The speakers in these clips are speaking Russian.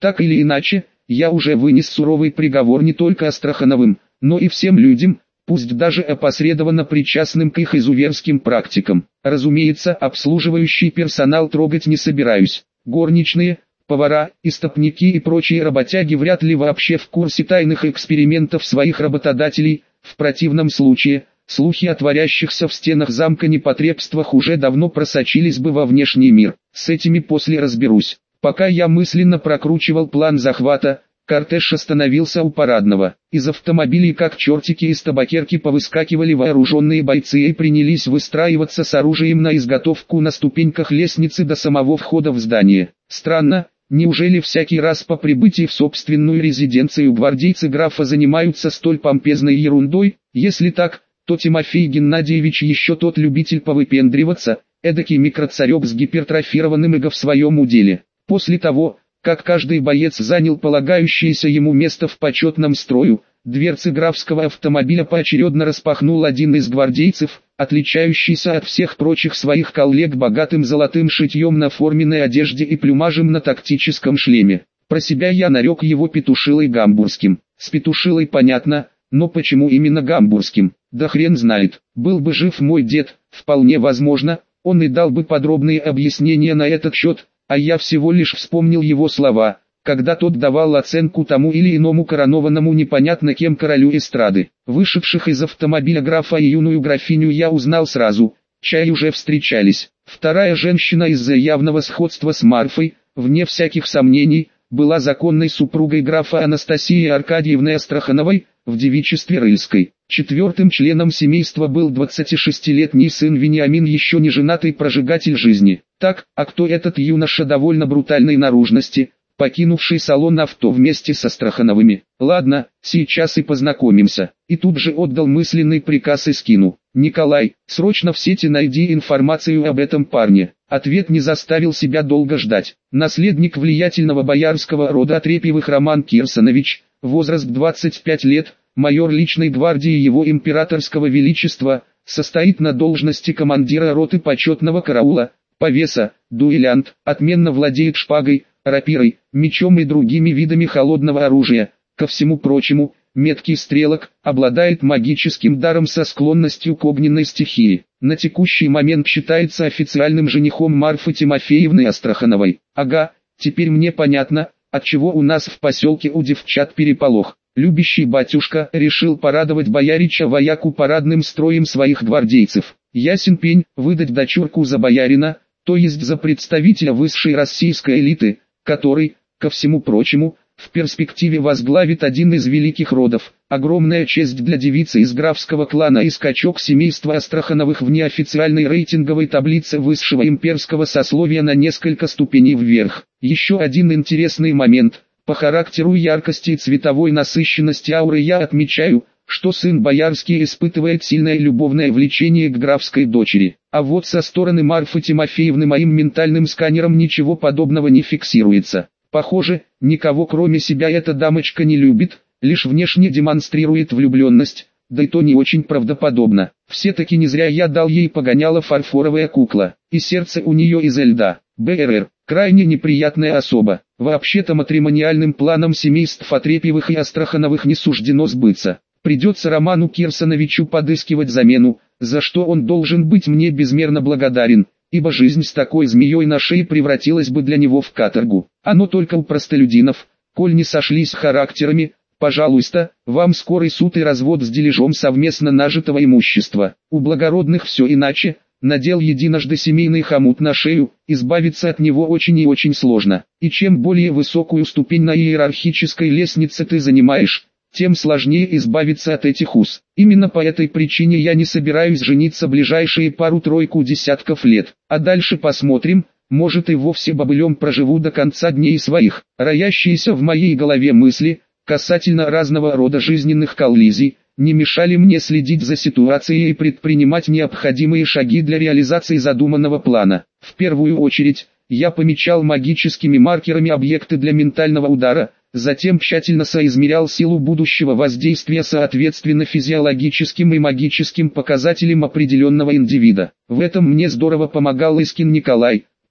Так или иначе, я уже вынес суровый приговор не только Астрахановым, но и всем людям, пусть даже опосредованно причастным к их изуверским практикам. Разумеется, обслуживающий персонал трогать не собираюсь. Горничные, повара, истопники и прочие работяги вряд ли вообще в курсе тайных экспериментов своих работодателей. В противном случае, слухи о творящихся в стенах замка непотребствах уже давно просочились бы во внешний мир. С этими после разберусь. Пока я мысленно прокручивал план захвата, кортеж остановился у парадного. Из автомобилей как чертики из табакерки повыскакивали вооруженные бойцы и принялись выстраиваться с оружием на изготовку на ступеньках лестницы до самого входа в здание. Странно, неужели всякий раз по прибытии в собственную резиденцию гвардейцы графа занимаются столь помпезной ерундой? Если так, то Тимофей Геннадьевич еще тот любитель повыпендриваться, эдакий микроцарек с гипертрофированным эго в своем уделе. После того, как каждый боец занял полагающееся ему место в почетном строю, дверцы графского автомобиля поочередно распахнул один из гвардейцев, отличающийся от всех прочих своих коллег богатым золотым шитьем на форменной одежде и плюмажем на тактическом шлеме. Про себя я нарек его Петушилой Гамбургским. С Петушилой понятно, но почему именно Гамбургским? Да хрен знает. Был бы жив мой дед, вполне возможно, он и дал бы подробные объяснения на этот счет. А я всего лишь вспомнил его слова, когда тот давал оценку тому или иному коронованному непонятно кем королю эстрады. Вышедших из автомобиля графа и юную графиню я узнал сразу, чай уже встречались. Вторая женщина из-за явного сходства с Марфой, вне всяких сомнений, была законной супругой графа Анастасии Аркадьевны Астрахановой, в девичестве Рыльской. Четвертым членом семейства был 26-летний сын Вениамин, еще не женатый прожигатель жизни. Так, а кто этот юноша довольно брутальной наружности, покинувший салон авто вместе с Астрахановыми? Ладно, сейчас и познакомимся. И тут же отдал мысленный приказ Искину. Николай, срочно в сети найди информацию об этом парне. Ответ не заставил себя долго ждать. Наследник влиятельного боярского рода Отрепьевых Роман Кирсанович, возраст 25 лет, майор личной гвардии его императорского величества, состоит на должности командира роты почетного караула, повеса, дуэлянт, отменно владеет шпагой, рапирой, мечом и другими видами холодного оружия. Ко всему прочему, меткий стрелок, обладает магическим даром со склонностью к огненной стихии. На текущий момент считается официальным женихом Марфы Тимофеевны Астрахановой. Ага, теперь мне понятно, отчего у нас в поселке у девчат переполох. Любящий батюшка решил порадовать боярича вояку парадным строем своих гвардейцев. Ясен пень, выдать дочурку за боярина, то есть за представителя высшей российской элиты, который, ко всему прочему, в перспективе возглавит один из великих родов. Огромная честь для девицы из графского клана и скачок семейства Астрахановых в неофициальной рейтинговой таблице высшего имперского сословия на несколько ступеней вверх. Еще один интересный момент. По характеру яркости и цветовой насыщенности ауры я отмечаю, что сын боярский испытывает сильное любовное влечение к графской дочери. А вот со стороны Марфы Тимофеевны моим ментальным сканером ничего подобного не фиксируется. Похоже, никого кроме себя эта дамочка не любит, лишь внешне демонстрирует влюбленность, да и то не очень правдоподобно. Все-таки не зря я дал ей погоняло фарфоровая кукла, и сердце у нее изо льда. БРР. Крайне неприятная особа. Вообще-то матримониальным планом семейств Отрепьевых и Астрахановых не суждено сбыться. Придется Роману Кирсановичу подыскивать замену, за что он должен быть мне безмерно благодарен, ибо жизнь с такой змеей на шее превратилась бы для него в каторгу. Оно только у простолюдинов, коль не сошлись характерами, пожалуйста, вам скорый суд и развод с дележом совместно нажитого имущества. У благородных все иначе. Надел единожды семейный хомут на шею, избавиться от него очень и очень сложно. И чем более высокую ступень на иерархической лестнице ты занимаешь, тем сложнее избавиться от этих уз. Именно по этой причине я не собираюсь жениться ближайшие пару-тройку десятков лет. А дальше посмотрим, может и вовсе бобылем проживу до конца дней своих. Роящиеся в моей голове мысли, касательно разного рода жизненных коллизий, не мешали мне следить за ситуацией и предпринимать необходимые шаги для реализации задуманного плана. В первую очередь, я помечал магическими маркерами объекты для ментального удара, затем тщательно соизмерял силу будущего воздействия соответственно физиологическим и магическим показателям определенного индивида. В этом мне здорово помогал Искин Николай,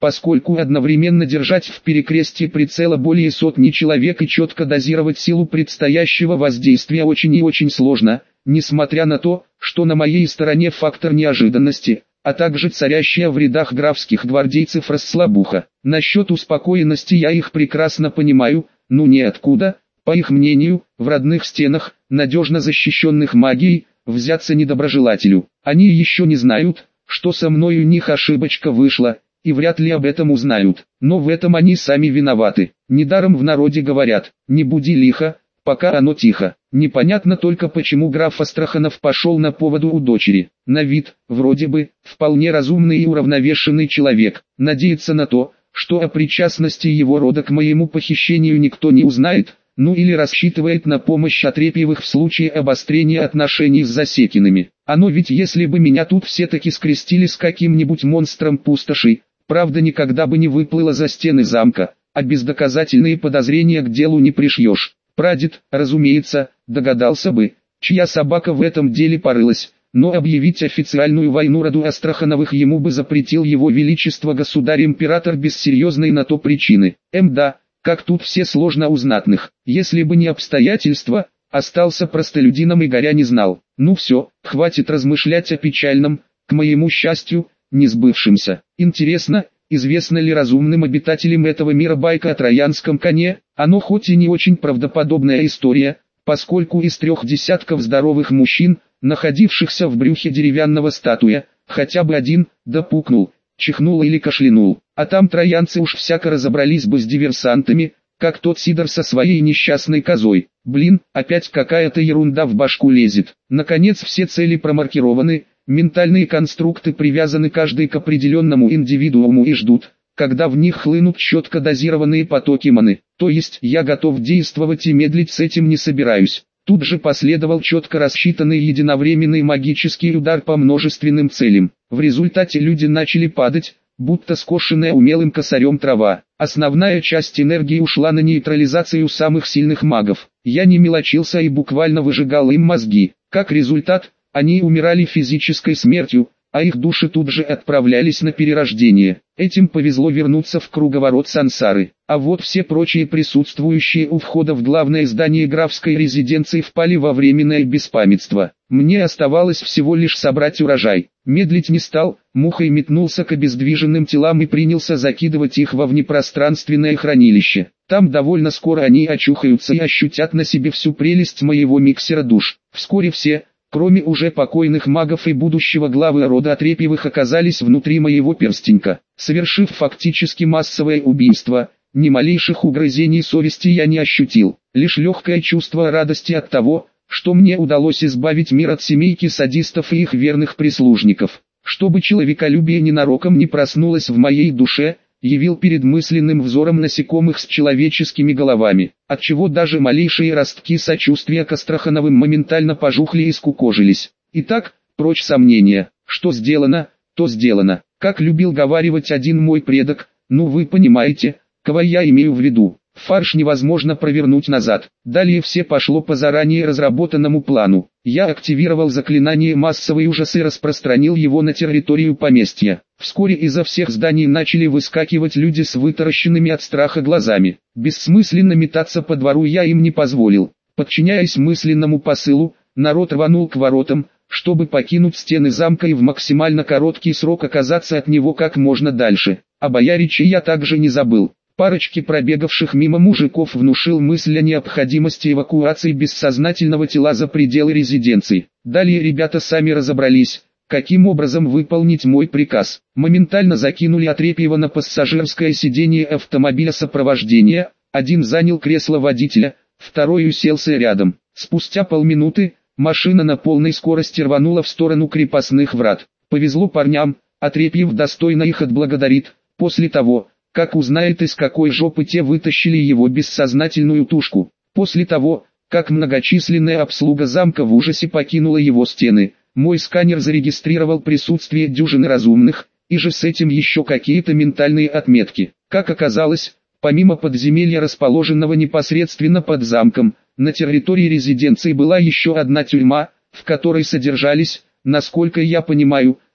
поскольку одновременно держать в перекрестии прицела более сотни человек и четко дозировать силу предстоящего воздействия очень и очень сложно, несмотря на то, что на моей стороне фактор неожиданности, а также царящая в рядах графских гвардейцев расслабуха. Насчет успокоенности я их прекрасно понимаю, ну ниоткуда, по их мнению, в родных стенах, надежно защищенных магией, взяться недоброжелателю. Они еще не знают, что со мной у них ошибочка вышла, и вряд ли об этом узнают. Но в этом они сами виноваты. Недаром в народе говорят: не буди лихо, пока оно тихо. Непонятно только, почему граф Астраханов пошел на поводу у дочери. На вид, вроде бы, вполне разумный и уравновешенный человек. Надеется на то, что о причастности его рода к моему похищению никто не узнает, ну или рассчитывает на помощь Отрепьевых в случае обострения отношений с Засекиными. Оно ведь, если бы меня тут все таки скрестили с каким-нибудь монстром пустоши, правда никогда бы не выплыло за стены замка, а бездоказательные подозрения к делу не пришьешь. Прадед, разумеется, догадался бы, чья собака в этом деле порылась, но объявить официальную войну роду Астрахановых ему бы запретил его величество государь-император без серьезной на то причины. Да, как тут все сложно у знатных. Если бы не обстоятельства, остался простолюдином и горя не знал. Ну все, хватит размышлять о печальном, к моему счастью, не сбывшемся. Интересно, известна ли разумным обитателям этого мира байка о троянском коне? Оно хоть и не очень правдоподобная история, поскольку из 3 десятков здоровых мужчин, находившихся в брюхе деревянного статуя, хотя бы один, допукнул, чихнул или кашлянул. А там троянцы уж всяко разобрались бы с диверсантами, как тот Сидор со своей несчастной козой. Блин, опять какая-то ерунда в башку лезет. Наконец все цели промаркированы, ментальные конструкты привязаны каждый к определенному индивидууму и ждут, когда в них хлынут четко дозированные потоки маны. То есть я готов действовать и медлить с этим не собираюсь. Тут же последовал четко рассчитанный единовременный магический удар по множественным целям. В результате люди начали падать, будто скошенная умелым косарем трава. Основная часть энергии ушла на нейтрализацию самых сильных магов. Я не мелочился и буквально выжигал им мозги. Как результат, они умирали физической смертью, а их души тут же отправлялись на перерождение. Этим повезло вернуться в круговорот сансары. А вот все прочие присутствующие у входа в главное здание графской резиденции впали во временное беспамятство. Мне оставалось всего лишь собрать урожай. Медлить не стал, мухой метнулся к обездвиженным телам и принялся закидывать их во внепространственное хранилище. Там довольно скоро они очухаются и ощутят на себе всю прелесть моего миксера душ. Вскоре все, кроме уже покойных магов и будущего главы рода Отрепьевых, оказались внутри моего перстенька. Совершив фактически массовое убийство, ни малейших угрызений совести я не ощутил, лишь легкое чувство радости от того, что мне удалось избавить мир от семейки садистов и их верных прислужников. Чтобы человеколюбие ненароком не проснулось в моей душе, явил перед мысленным взором насекомых с человеческими головами, отчего даже малейшие ростки сочувствия к Астрахановым моментально пожухли и скукожились. Итак, прочь сомнения, что сделано, то сделано. Как любил говаривать один мой предок, ну вы понимаете, кого я имею в виду. Фарш невозможно провернуть назад. Далее все пошло по заранее разработанному плану. Я активировал заклинание массовый ужас и распространил его на территорию поместья. Вскоре изо всех зданий начали выскакивать люди с вытаращенными от страха глазами. Бессмысленно метаться по двору я им не позволил. Подчиняясь мысленному посылу, народ рванул к воротам, чтобы покинуть стены замка и в максимально короткий срок оказаться от него как можно дальше. О бояриче я также не забыл. Парочке пробегавших мимо мужиков внушил мысль о необходимости эвакуации бессознательного тела за пределы резиденции. Далее ребята сами разобрались, каким образом выполнить мой приказ. Моментально закинули Отрепьева на пассажирское сиденье автомобиля сопровождения, один занял кресло водителя, второй уселся рядом. Спустя полминуты, машина на полной скорости рванула в сторону крепостных врат. Повезло парням, Отрепьев достойно их отблагодарит, после того, как узнает, из какой жопы те вытащили его бессознательную тушку. После того, как многочисленная обслуга замка в ужасе покинула его стены, мой сканер зарегистрировал присутствие дюжины разумных, и же с этим еще какие-то ментальные отметки. Как оказалось, помимо подземелья, расположенного непосредственно под замком, на территории резиденции была еще одна тюрьма, в которой содержались, насколько я понимаю,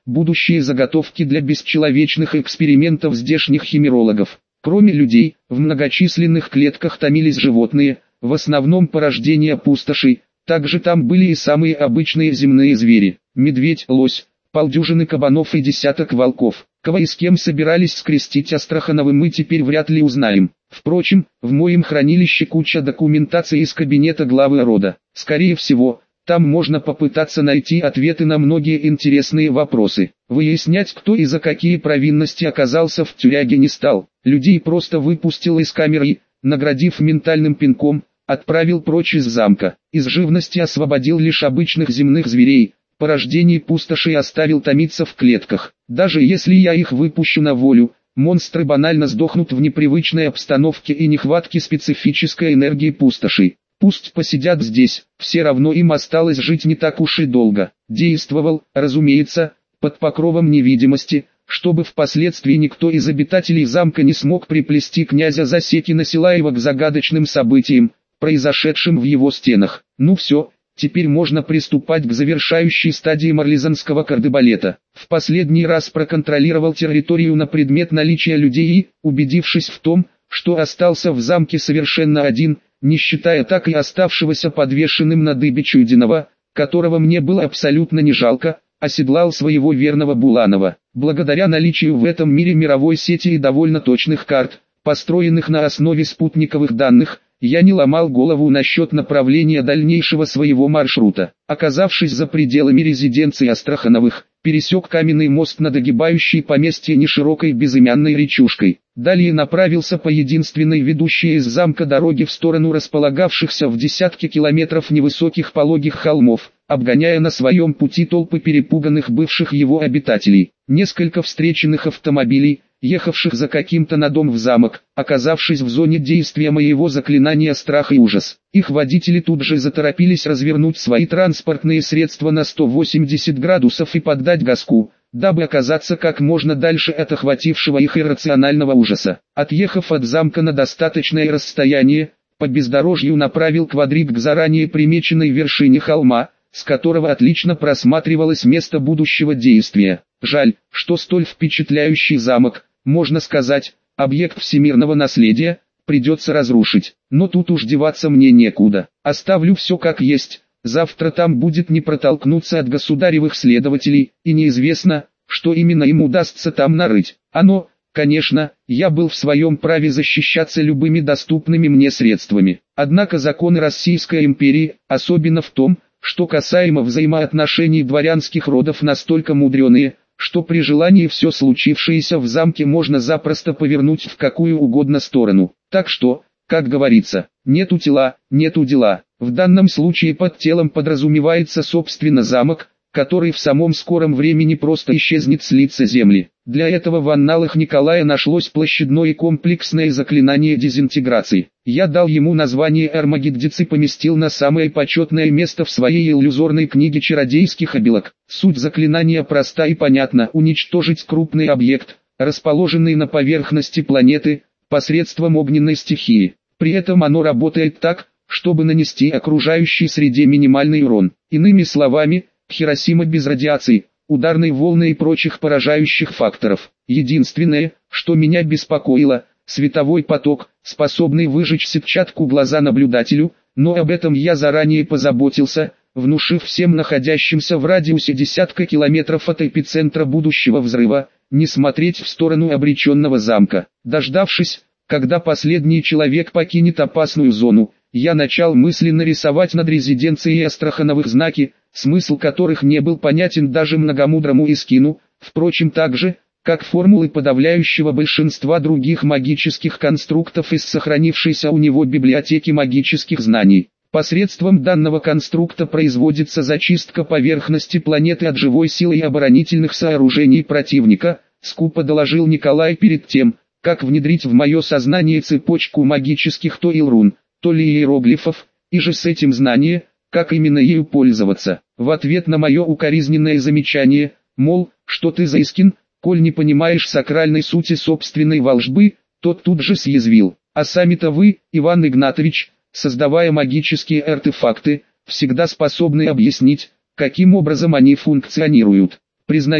будущие заготовки для бесчеловечных экспериментов здешних химерологов. Кроме людей, в многочисленных клетках томились животные, в основном порождения пустошей, также там были и самые обычные земные звери: медведь, лось, полдюжины кабанов и десяток волков. Кого и с кем собирались скрестить Астрахановым, мы теперь вряд ли узнаем. Впрочем, в моем хранилище куча документации из кабинета главы рода. Скорее всего, там можно попытаться найти ответы на многие интересные вопросы. Выяснять, кто и за какие провинности оказался в тюряге, не стал. Людей просто выпустил из камеры и, наградив ментальным пинком, отправил прочь из замка. Из живности освободил лишь обычных земных зверей, порождений пустоши оставил томиться в клетках. Даже если я их выпущу на волю, монстры банально сдохнут в непривычной обстановке и нехватке специфической энергии пустоши. Пусть посидят здесь, все равно им осталось жить не так уж и долго. Действовал, разумеется, под покровом невидимости, чтобы впоследствии никто из обитателей замка не смог приплести князя Засекина-Силаева к загадочным событиям, произошедшим в его стенах. Ну все, теперь можно приступать к завершающей стадии марлезанского кардебалета. В последний раз проконтролировал территорию на предмет наличия людей и, убедившись в том, что остался в замке совершенно один, не считая так и оставшегося подвешенным на дыбе Чудинова, которого мне было абсолютно не жалко, оседлал своего верного Буланова. Благодаря наличию в этом мире мировой сети и довольно точных карт, построенных на основе спутниковых данных, я не ломал голову насчет направления дальнейшего своего маршрута. Оказавшись за пределами резиденции Астрахановых, пересек каменный мост над огибающей поместье неширокой безымянной речушкой. Далее направился по единственной ведущей из замка дороге в сторону располагавшихся в десятке километров невысоких пологих холмов, обгоняя на своем пути толпы перепуганных бывших его обитателей. Несколько встреченных автомобилей, ехавших за каким-то на дом в замок, оказавшись в зоне действия моего заклинания страх и ужас. Их водители тут же заторопились развернуть свои транспортные средства на 180 градусов и поддать газку, дабы оказаться как можно дальше от охватившего их иррационального ужаса. Отъехав от замка на достаточное расстояние, по бездорожью направил квадрик к заранее примеченной вершине холма, с которого отлично просматривалось место будущего действия. Жаль, что столь впечатляющий замок, можно сказать, объект всемирного наследия, придется разрушить. Но тут уж деваться мне некуда. Оставлю все как есть. Завтра там будет не протолкнуться от государевых следователей, и неизвестно, что именно им удастся там нарыть. Оно, конечно, я был в своем праве защищаться любыми доступными мне средствами. Однако законы Российской империи, особенно в том, что касаемо взаимоотношений дворянских родов, настолько мудреные, что при желании все случившееся в замке можно запросто повернуть в какую угодно сторону. Так что, как говорится, нету тела, нету дела. В данном случае под телом подразумевается собственно замок, который в самом скором времени просто исчезнет с лица земли. Для этого в анналах Николая нашлось площадное и комплексное заклинание дезинтеграции. Я дал ему название Эрмагеддиц и поместил на самое почетное место в своей иллюзорной книге чародейских обилок. Суть заклинания проста и понятна: уничтожить крупный объект, расположенный на поверхности планеты, посредством огненной стихии. При этом оно работает так, чтобы нанести окружающей среде минимальный урон. Иными словами, Хиросима без радиации, ударной волны и прочих поражающих факторов. Единственное, что меня беспокоило, световой поток, способный выжечь сетчатку глаза наблюдателю, но об этом я заранее позаботился, внушив всем находящимся в радиусе десятка километров от эпицентра будущего взрыва, не смотреть в сторону обреченного замка. Дождавшись, когда последний человек покинет опасную зону, я начал мысленно рисовать над резиденцией Астрахановых знаки, смысл которых не был понятен даже многомудрому Искину, впрочем так же, как формулы подавляющего большинства других магических конструктов из сохранившейся у него библиотеки магических знаний. Посредством данного конструкта производится зачистка поверхности планеты от живой силы и оборонительных сооружений противника, скупо доложил Николай перед тем, как внедрить в мое сознание цепочку магических то рун, то ли иероглифов, и же с этим знание, как именно ею пользоваться. В ответ на мое укоризненное замечание, мол, что ты за Искин, коль не понимаешь сакральной сути собственной волжбы, тот тут же съязвил: а сами-то вы, Иван Игнатович, создавая магические артефакты, всегда способны объяснить, каким образом они функционируют. Признаю,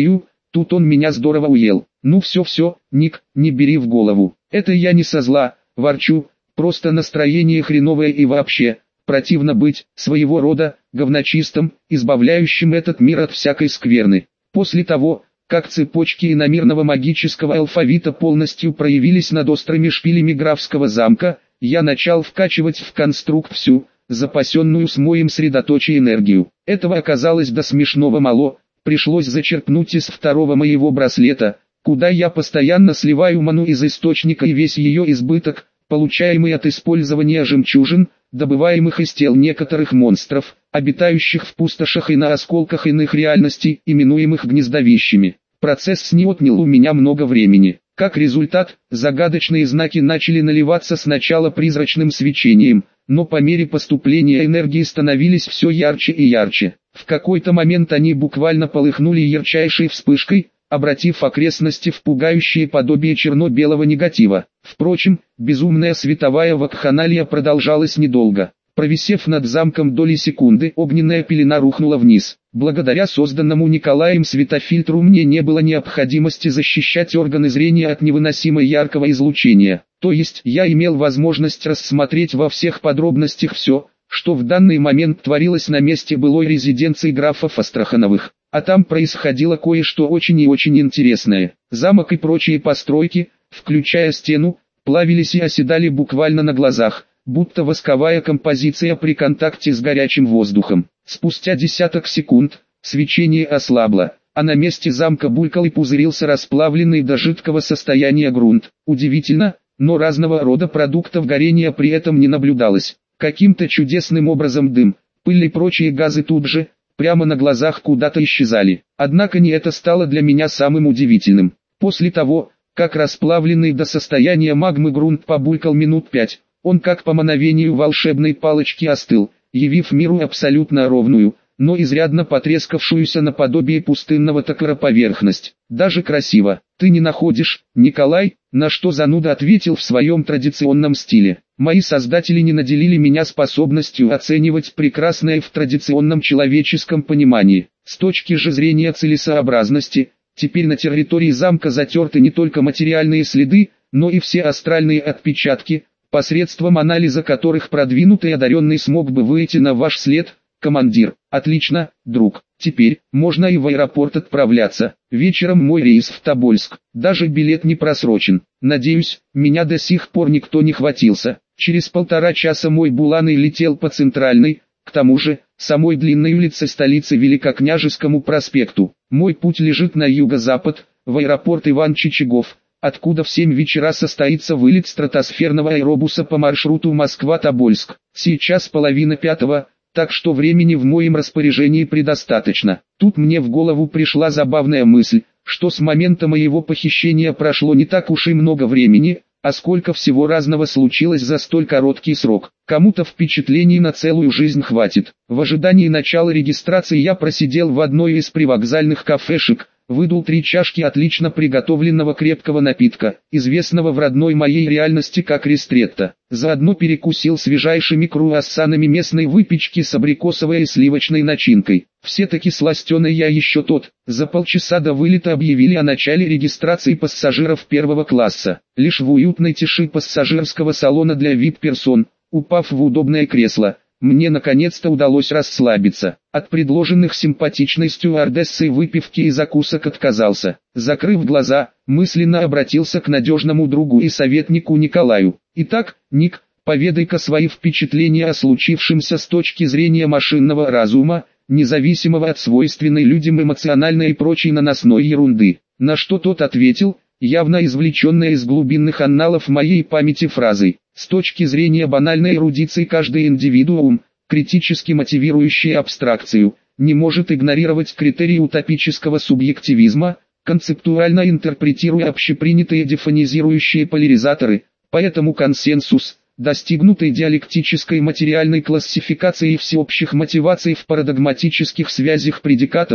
Тут он меня здорово уел. Ну все, Ник, не бери в голову. Это я не со зла, ворчу, просто настроение хреновое и вообще, противно быть, своего рода, говночистым, избавляющим этот мир от всякой скверны. После того, как цепочки иномирного магического алфавита полностью проявились над острыми шпилями графского замка, я начал вкачивать в конструкт всю, запасенную с моим средоточием энергию. Этого оказалось до смешного мало, пришлось зачерпнуть из второго моего браслета, куда я постоянно сливаю ману из источника и весь ее избыток, получаемый от использования жемчужин, добываемых из тел некоторых монстров, обитающих в пустошах и на осколках иных реальностей, именуемых гнездовищами. Процесс не отнял у меня много времени. Как результат, загадочные знаки начали наливаться сначала призрачным свечением, но по мере поступления энергии становились все ярче и ярче. В какой-то момент они буквально полыхнули ярчайшей вспышкой, обратив окрестности в пугающее подобие черно-белого негатива. Впрочем, безумная световая вакханалия продолжалась недолго. Провисев над замком доли секунды, огненная пелена рухнула вниз. Благодаря созданному Николаем светофильтру мне не было необходимости защищать органы зрения от невыносимо яркого излучения. То есть я имел возможность рассмотреть во всех подробностях все, что в данный момент творилось на месте былой резиденции графов Астрахановых. А там происходило кое-что очень и очень интересное. Замок и прочие постройки, включая стену, плавились и оседали буквально на глазах, будто восковая композиция при контакте с горячим воздухом. Спустя десяток секунд, свечение ослабло, а на месте замка булькал и пузырился расплавленный до жидкого состояния грунт. Удивительно, но разного рода продуктов горения при этом не наблюдалось. Каким-то чудесным образом дым, пыль и прочие газы тут же, прямо на глазах куда-то исчезали. Однако не это стало для меня самым удивительным. После того, как расплавленный до состояния магмы грунт побулькал минут 5, он как по мановению волшебной палочки остыл, явив миру абсолютно ровную, но изрядно потрескавшуюся наподобие пустынного токара поверхность. Даже красиво. Ты не находишь, Николай? На что зануда ответил в своем традиционном стиле. Мои создатели не наделили меня способностью оценивать прекрасное в традиционном человеческом понимании. С точки же зрения целесообразности, теперь на территории замка затерты не только материальные следы, но и все астральные отпечатки, посредством анализа которых продвинутый одаренный смог бы выйти на ваш след. Командир, отлично, друг, теперь можно и в аэропорт отправляться. Вечером мой рейс в Тобольск, даже билет не просрочен. Надеюсь, меня до сих пор никто не хватился. Через 1,5 часа мой буланый летел по центральной, к тому же, самой длинной улице столицы Великокняжескому проспекту. Мой путь лежит на юго-запад, в аэропорт Иван Чичагов, откуда в 7 вечера состоится вылет стратосферного аэробуса по маршруту Москва-Тобольск. Сейчас 4:30. Так что времени в моем распоряжении предостаточно. Тут мне в голову пришла забавная мысль, что с момента моего похищения прошло не так уж и много времени, а сколько всего разного случилось за столь короткий срок. Кому-то впечатлений на целую жизнь хватит. В ожидании начала регистрации я просидел в одной из привокзальных кафешек, выдул 3 чашки отлично приготовленного крепкого напитка, известного в родной моей реальности как ристретто. Заодно перекусил свежайшими круассанами местной выпечки с абрикосовой и сливочной начинкой. Все-таки сластеный я еще тот. За полчаса до вылета объявили о начале регистрации пассажиров первого класса. Лишь в уютной тиши пассажирского салона для VIP-персон, упав в удобное кресло, мне наконец-то удалось расслабиться. От предложенных симпатичной стюардессой выпивки и закусок отказался. Закрыв глаза, мысленно обратился к надежному другу и советнику Николаю. Итак, Ник, поведай-ка свои впечатления о случившемся с точки зрения машинного разума, независимого от свойственной людям эмоциональной и прочей наносной ерунды. На что тот ответил, явно извлеченная из глубинных анналов моей памяти фразой. С точки зрения банальной эрудиции каждый индивидуум, критически мотивирующий абстракцию, не может игнорировать критерии утопического субъективизма, концептуально интерпретируя общепринятые дефонизирующие поляризаторы, поэтому консенсус, достигнутый диалектической материальной классификацией всеобщих мотиваций в парадигматических связях предикатов,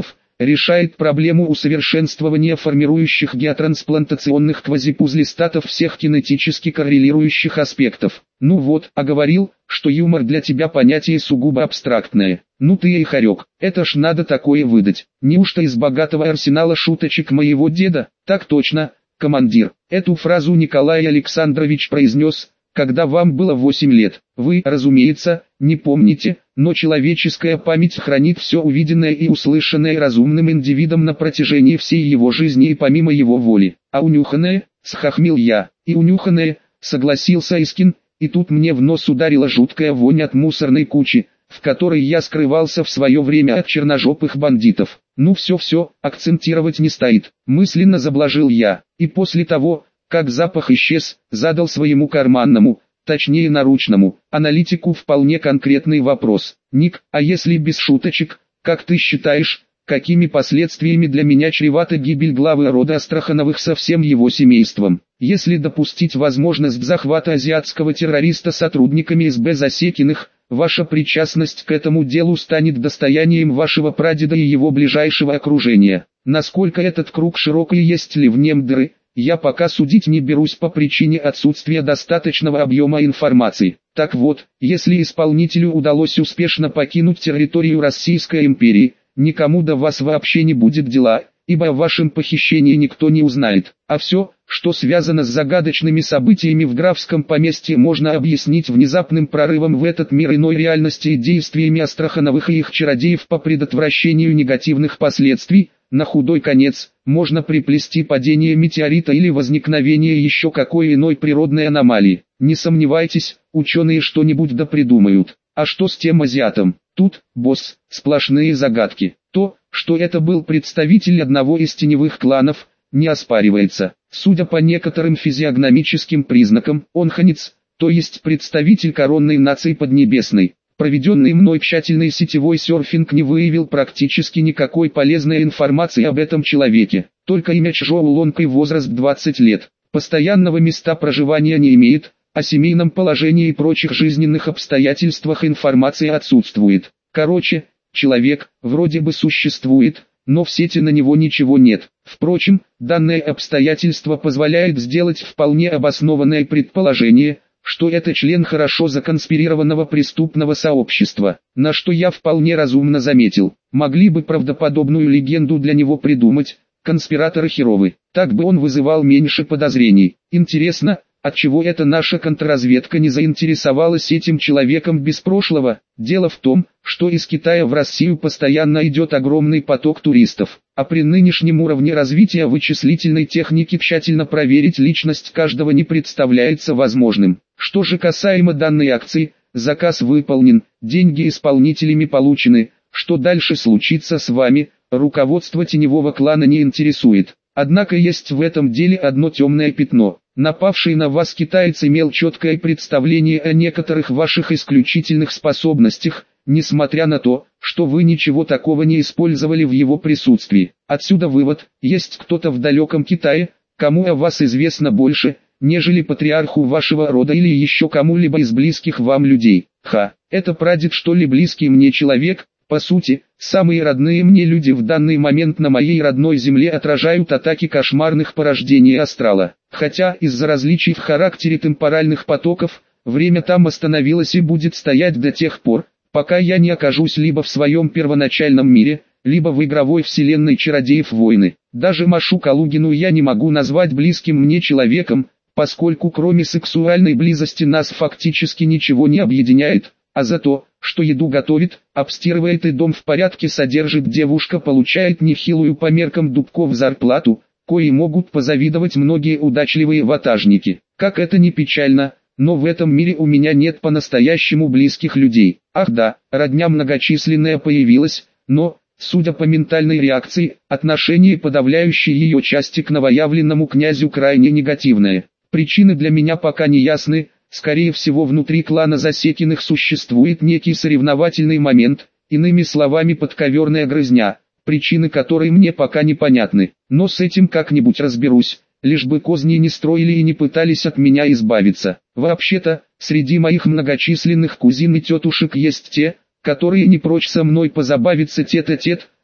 решает проблему усовершенствования формирующих геотрансплантационных квазипузлистатов всех кинетически коррелирующих аспектов. Ну вот, а говорил, что юмор для тебя понятие сугубо абстрактное. Ну ты и хорек, это ж надо такое выдать. Неужто из богатого арсенала шуточек моего деда? Так точно, командир. Эту фразу Николай Александрович произнес, когда вам было 8 лет. Вы, разумеется, не помните, но человеческая память хранит все увиденное и услышанное разумным индивидом на протяжении всей его жизни и помимо его воли. А унюханное, схохмил я, и унюханное, согласился Искин, и тут мне в нос ударила жуткая вонь от мусорной кучи, в которой я скрывался в свое время от черножопых бандитов. Ну все, акцентировать не стоит, мысленно заблажил я, и после того, как запах исчез, задал своему карманному, точнее наручному, аналитику вполне конкретный вопрос. Ник, а если без шуточек, как ты считаешь, какими последствиями для меня чревата гибель главы рода Астрахановых со всем его семейством? Если допустить возможность захвата азиатского террориста сотрудниками СБ Засекиных, ваша причастность к этому делу станет достоянием вашего прадеда и его ближайшего окружения. Насколько этот круг широк и есть ли в нем дыры, я пока судить не берусь по причине отсутствия достаточного объема информации. Так вот, если исполнителю удалось успешно покинуть территорию Российской империи, никому до вас вообще не будет дела, ибо о вашем похищении никто не узнает. А все, что связано с загадочными событиями в графском поместье, можно объяснить внезапным прорывом в этот мир иной реальности и действиями Астрахановых и их чародеев по предотвращению негативных последствий. На худой конец, можно приплести падение метеорита или возникновение еще какой иной природной аномалии. Не сомневайтесь, ученые что-нибудь да придумают. А что с тем азиатом? Тут, босс, сплошные загадки. То, что это был представитель одного из теневых кланов, не оспаривается. Судя по некоторым физиогномическим признакам, он ханец, то есть представитель коронной нации Поднебесной. Проведенный мной тщательный сетевой серфинг не выявил практически никакой полезной информации об этом человеке. Только имя Чжоу Лонг и возраст 20 лет. Постоянного места проживания не имеет, о семейном положении и прочих жизненных обстоятельствах информации отсутствует. Короче, человек, вроде бы существует, но в сети на него ничего нет. Впрочем, данное обстоятельство позволяет сделать вполне обоснованное предположение, что это член хорошо законспирированного преступного сообщества, на что я вполне разумно заметил. Могли бы правдоподобную легенду для него придумать, конспираторы херовы, так бы он вызывал меньше подозрений. Интересно, отчего эта наша контрразведка не заинтересовалась этим человеком без прошлого? Дело в том, что из Китая в Россию постоянно идет огромный поток туристов, а при нынешнем уровне развития вычислительной техники тщательно проверить личность каждого не представляется возможным. Что же касаемо данной акции, заказ выполнен, деньги исполнителями получены, что дальше случится с вами, руководство теневого клана не интересует. Однако есть в этом деле одно темное пятно. Напавший на вас китаец имел четкое представление о некоторых ваших исключительных способностях, несмотря на то, что вы ничего такого не использовали в его присутствии. Отсюда вывод: есть кто-то в далеком Китае, кому о вас известно больше, нежели патриарху вашего рода или еще кому-либо из близких вам людей. Это прадед, что ли, близкий мне человек? По сути, самые родные мне люди в данный момент на моей родной земле отражают атаки кошмарных порождений астрала. Хотя из-за различий в характере темпоральных потоков, время там остановилось и будет стоять до тех пор, пока я не окажусь либо в своем первоначальном мире, либо в игровой вселенной чародеев войны. Даже Машу Калугину я не могу назвать близким мне человеком, поскольку кроме сексуальной близости нас фактически ничего не объединяет, а за то, что еду готовит, обстирывает и дом в порядке содержит девушка, получает нехилую по меркам дубков зарплату, коей могут позавидовать многие удачливые ватажники. Как это ни печально, но в этом мире у меня нет по-настоящему близких людей. Ах да, родня многочисленная появилась, но, судя по ментальной реакции, отношение подавляющей ее части к новоявленному князю крайне негативное. Причины для меня пока не ясны. Скорее всего, внутри клана Засекиных существует некий соревновательный момент, иными словами подковерная грызня, причины которой мне пока непонятны, но с этим как-нибудь разберусь, лишь бы козни не строили и не пытались от меня избавиться. Вообще-то, среди моих многочисленных кузин и тетушек есть те, которые не прочь со мной позабавиться тет-а-тет,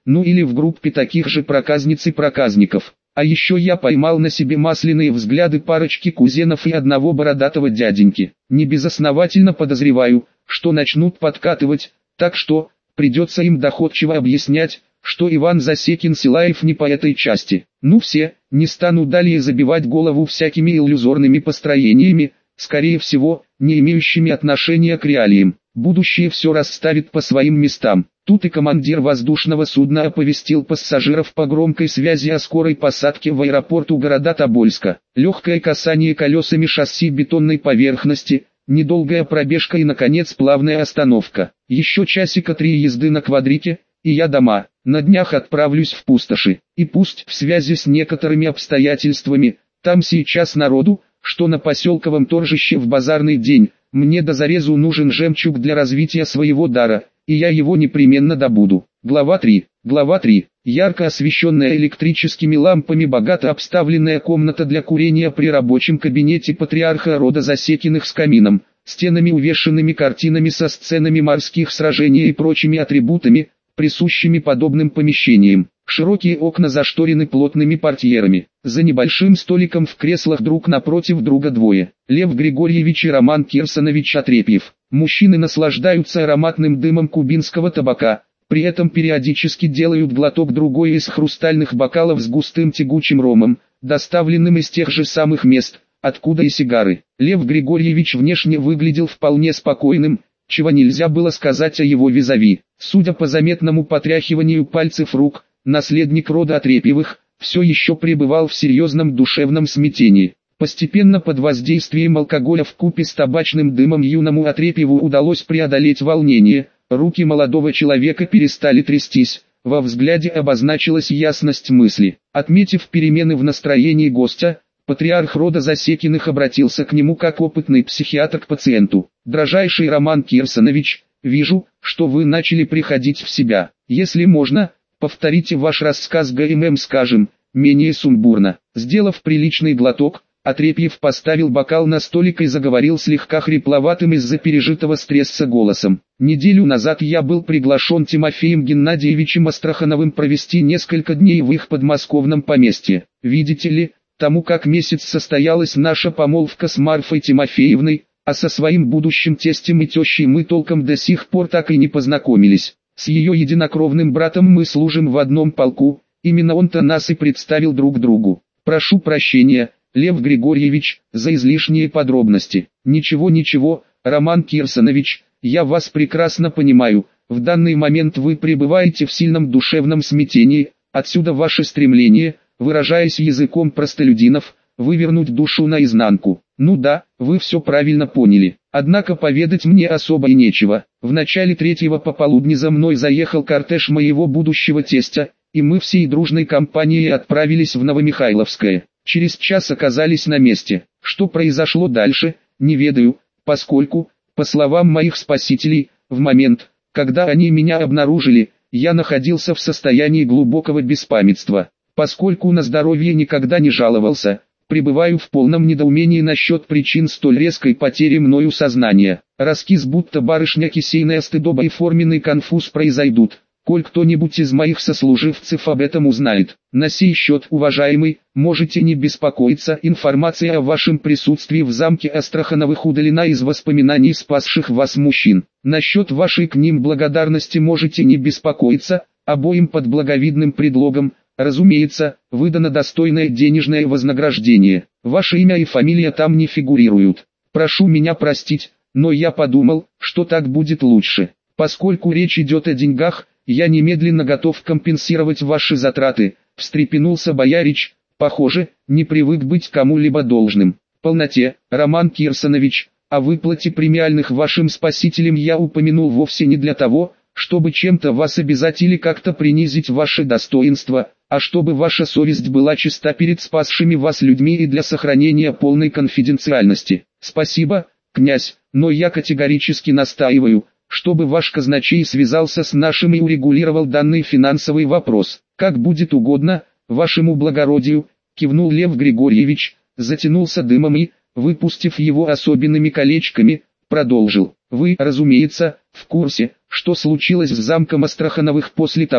ну или в группе таких же проказниц и проказников. А еще я поймал на себе масляные взгляды парочки кузенов и одного бородатого дяденьки. Небезосновательно подозреваю, что начнут подкатывать, так что придется им доходчиво объяснять, что Иван Засекин-Силаев не по этой части. Ну все, не стану далее забивать голову всякими иллюзорными построениями, скорее всего, не имеющими отношения к реалиям. Будущее все расставит по своим местам. Тут и командир воздушного судна оповестил пассажиров по громкой связи о скорой посадке в аэропорту города Тобольска. Легкое касание колесами шасси бетонной поверхности, недолгая пробежка и, наконец, плавная остановка. Еще часика 3 езды на квадрике, и я дома. На днях отправлюсь в пустоши. И пусть в связи с некоторыми обстоятельствами, там сейчас народу, что на поселковом торжище в базарный день, мне до зарезу нужен жемчуг для развития своего дара, и я его непременно добуду. Глава 3. Глава 3. Ярко освещенная электрическими лампами богато обставленная комната для курения при рабочем кабинете патриарха рода Засекиных с камином, стенами увешанными картинами со сценами морских сражений и прочими атрибутами, присущими подобным помещениям. Широкие окна зашторены плотными портьерами. За небольшим столиком в креслах друг напротив друга двое. Лев Григорьевич и Роман Кирсанович Отрепьев. Мужчины наслаждаются ароматным дымом кубинского табака, при этом периодически делают глоток другой из хрустальных бокалов с густым тягучим ромом, доставленным из тех же самых мест, откуда и сигары. Лев Григорьевич внешне выглядел вполне спокойным, чего нельзя было сказать о его визави. Судя по заметному потряхиванию пальцев рук, наследник рода Отрепьевых все еще пребывал в серьезном душевном смятении. Постепенно под воздействием алкоголя вкупе с табачным дымом юному Отрепьеву удалось преодолеть волнение, руки молодого человека перестали трястись, во взгляде обозначилась ясность мысли. Отметив перемены в настроении гостя, патриарх рода Засекиных обратился к нему как опытный психиатр к пациенту. «Дорожайший Роман Кирсанович, вижу, что вы начали приходить в себя. Если можно, повторите ваш рассказ скажем, менее сумбурно». Сделав приличный глоток, Отрепьев поставил бокал на столик и заговорил слегка хрипловатым из-за пережитого стресса голосом. «Неделю назад я был приглашен Тимофеем Геннадьевичем Астрахановым провести несколько дней в их подмосковном поместье. Видите ли, тому как месяц состоялась наша помолвка с Марфой Тимофеевной, а со своим будущим тестем и тещей мы толком до сих пор так и не познакомились. С ее единокровным братом мы служим в одном полку, именно он-то нас и представил друг другу. Прошу прощения, Лев Григорьевич, за излишние подробности». «Ничего, Роман Кирсанович, я вас прекрасно понимаю, в данный момент вы пребываете в сильном душевном смятении, отсюда ваше стремление, выражаясь языком простолюдинов, вывернуть душу наизнанку. Ну да, вы все правильно поняли. Однако поведать мне особо и нечего. В начале 3-го пополудни за мной заехал кортеж моего будущего тестя, и мы всей дружной компанией отправились в Новомихайловское. Через час оказались на месте. Что произошло дальше, не ведаю, поскольку, по словам моих спасителей, в момент, когда они меня обнаружили, я находился в состоянии глубокого беспамятства. Поскольку на здоровье никогда не жаловался, пребываю в полном недоумении насчет причин столь резкой потери мною сознания. Раскис будто барышня кисейная стыдоба и форменный конфуз произойдут, коль кто-нибудь из моих сослуживцев об этом узнает. На сей счет, уважаемый, можете не беспокоиться, информация о вашем присутствии в замке Астрахановых удалена из воспоминаний спасших вас мужчин. Насчет вашей к ним благодарности можете не беспокоиться, обоим под благовидным предлогом, разумеется, выдано достойное денежное вознаграждение. Ваше имя и фамилия там не фигурируют. Прошу меня простить, но я подумал, что так будет лучше. Поскольку речь идет о деньгах, я немедленно готов компенсировать ваши затраты, встрепенулся боярич, похоже, не привык быть кому-либо должным. Полноте, Роман Кирсанович, о выплате премиальных вашим спасителям я упомянул вовсе не для того, чтобы чем-то вас обязать или как-то принизить ваше достоинство, а чтобы ваша совесть была чиста перед спасшими вас людьми и для сохранения полной конфиденциальности. Спасибо, князь, но я категорически настаиваю, чтобы ваш казначей связался с нашим и урегулировал данный финансовый вопрос. Как будет угодно, вашему благородию, кивнул Лев Григорьевич, затянулся дымом и, выпустив его особенными колечками, продолжил. Вы, разумеется, в курсе, что случилось с замком Астрахановых после того,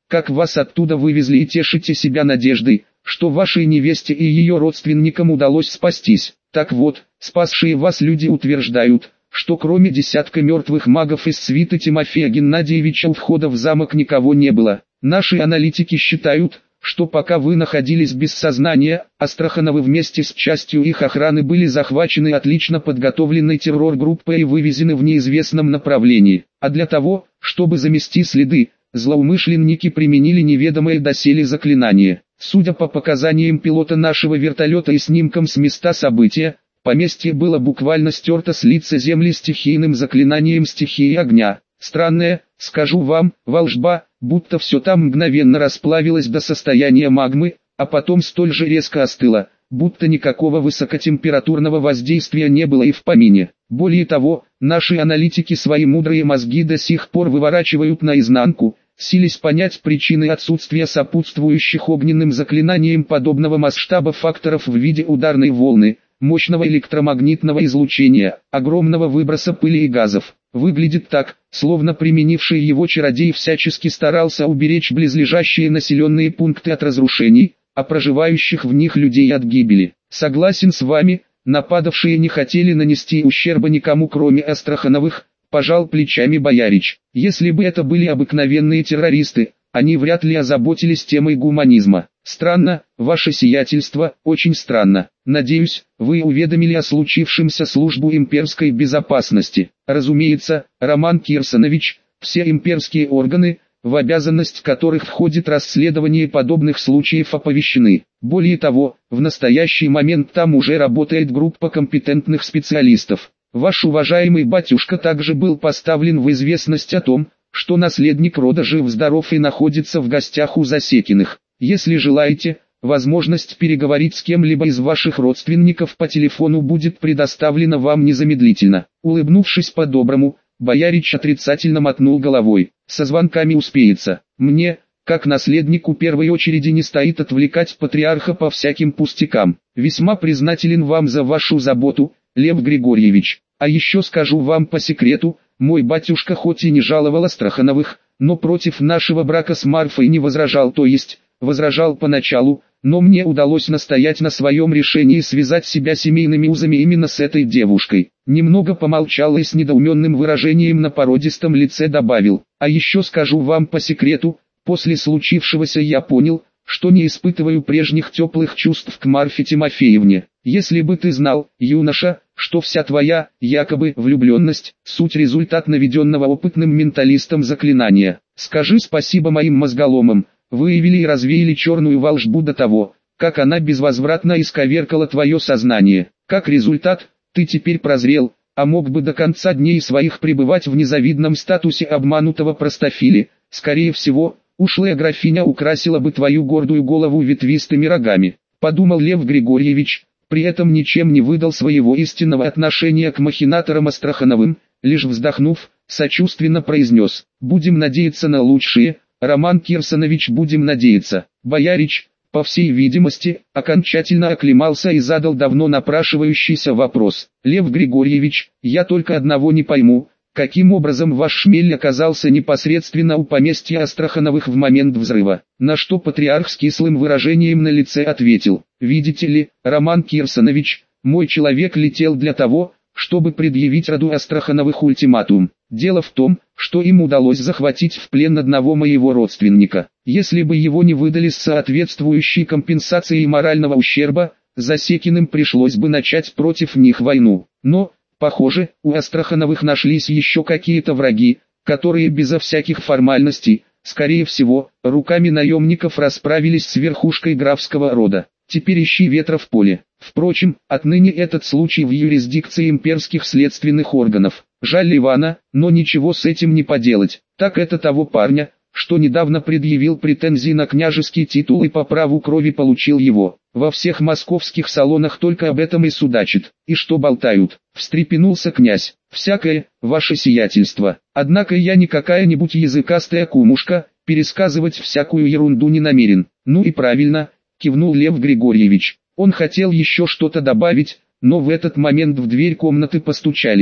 как вас оттуда вывезли, и тешите себя надеждой, что вашей невесте и ее родственникам удалось спастись. Так вот, спасшие вас люди утверждают, что кроме десятка мертвых магов из свиты Тимофея Геннадьевича у входа в замок никого не было. Наши аналитики считают, что пока вы находились без сознания, Астрахановы вместе с частью их охраны были захвачены отлично подготовленной террор-группой и вывезены в неизвестном направлении. А для того, чтобы замести следы, злоумышленники применили неведомое доселе заклинание. Судя по показаниям пилота нашего вертолета и снимкам с места события, поместье было буквально стерто с лица земли стихийным заклинанием стихии огня. Странная, скажу вам, волшба, будто все там мгновенно расплавилось до состояния магмы, а потом столь же резко остыло, будто никакого высокотемпературного воздействия не было и в помине. Более того, наши аналитики свои мудрые мозги до сих пор выворачивают наизнанку, силясь понять причины отсутствия сопутствующих огненным заклинаниям подобного масштаба факторов в виде ударной волны, мощного электромагнитного излучения, огромного выброса пыли и газов. Выглядит так, словно применивший его чародей всячески старался уберечь близлежащие населенные пункты от разрушений, а проживающих в них людей от гибели. Согласен с вами, нападавшие не хотели нанести ущерба никому кроме Астрахановых, пожал плечами боярич. Если бы это были обыкновенные террористы, они вряд ли озаботились темой гуманизма. Странно, ваше сиятельство, очень странно. Надеюсь, вы уведомили о случившемся службу имперской безопасности. Разумеется, Роман Кирсанович, все имперские органы, в обязанность которых входит расследование подобных случаев, оповещены. Более того, в настоящий момент там уже работает группа компетентных специалистов. Ваш уважаемый батюшка также был поставлен в известность о том, что наследник рода жив-здоров и находится в гостях у Засекиных. Если желаете, возможность переговорить с кем-либо из ваших родственников по телефону будет предоставлена вам незамедлительно. Улыбнувшись по-доброму, боярич отрицательно мотнул головой. Со звонками успеется. Мне, как наследнику первой очереди, не стоит отвлекать патриарха по всяким пустякам. Весьма признателен вам за вашу заботу, Лев Григорьевич. А еще скажу вам по секрету, мой батюшка хоть и не жаловал Астрахановых, но против нашего брака с Марфой не возражал, то есть, возражал поначалу, но мне удалось настоять на своем решении связать себя семейными узами именно с этой девушкой. Немного помолчал и с недоуменным выражением на породистом лице добавил: а еще скажу вам по секрету, после случившегося я понял, что не испытываю прежних теплых чувств к Марфе Тимофеевне. Если бы ты знал, юноша, что вся твоя, якобы, влюбленность, суть результат наведенного опытным менталистом заклинания. Скажи спасибо моим мозголомам, выявили и развеяли черную волшбу до того, как она безвозвратно исковеркала твое сознание. Как результат, ты теперь прозрел, а мог бы до конца дней своих пребывать в незавидном статусе обманутого простофили. Скорее всего, ушлая графиня украсила бы твою гордую голову ветвистыми рогами, подумал Лев Григорьевич, при этом ничем не выдал своего истинного отношения к махинаторам Астрахановым, лишь вздохнув, сочувственно произнес: будем надеяться на лучшее, Роман Кирсанович, будем надеяться. Боярич, по всей видимости, окончательно оклемался и задал давно напрашивающийся вопрос: Лев Григорьевич, я только одного не пойму, каким образом ваш шмель оказался непосредственно у поместья Астрахановых в момент взрыва? На что патриарх с кислым выражением на лице ответил: видите ли, Роман Кирсанович, мой человек летел для того, чтобы предъявить роду Астрахановых ультиматум. Дело в том, что им удалось захватить в плен одного моего родственника. Если бы его не выдали с соответствующей компенсацией морального ущерба, Засекиным пришлось бы начать против них войну. Но, похоже, у Астрахановых нашлись еще какие-то враги, которые безо всяких формальностей, скорее всего, руками наемников расправились с верхушкой графского рода. Теперь ищи ветра в поле. Впрочем, отныне этот случай в юрисдикции имперских следственных органов. Жаль Ивана, но ничего с этим не поделать. Так это того парня, что недавно предъявил претензии на княжеский титул и по праву крови получил его. Во всех московских салонах только об этом и судачат. И что болтают? Встрепенулся князь. Всякое, ваше сиятельство. Однако я не какая-нибудь языкастая кумушка, пересказывать всякую ерунду не намерен. Ну и правильно, кивнул Лев Григорьевич. Он хотел еще что-то добавить, но в этот момент в дверь комнаты постучались.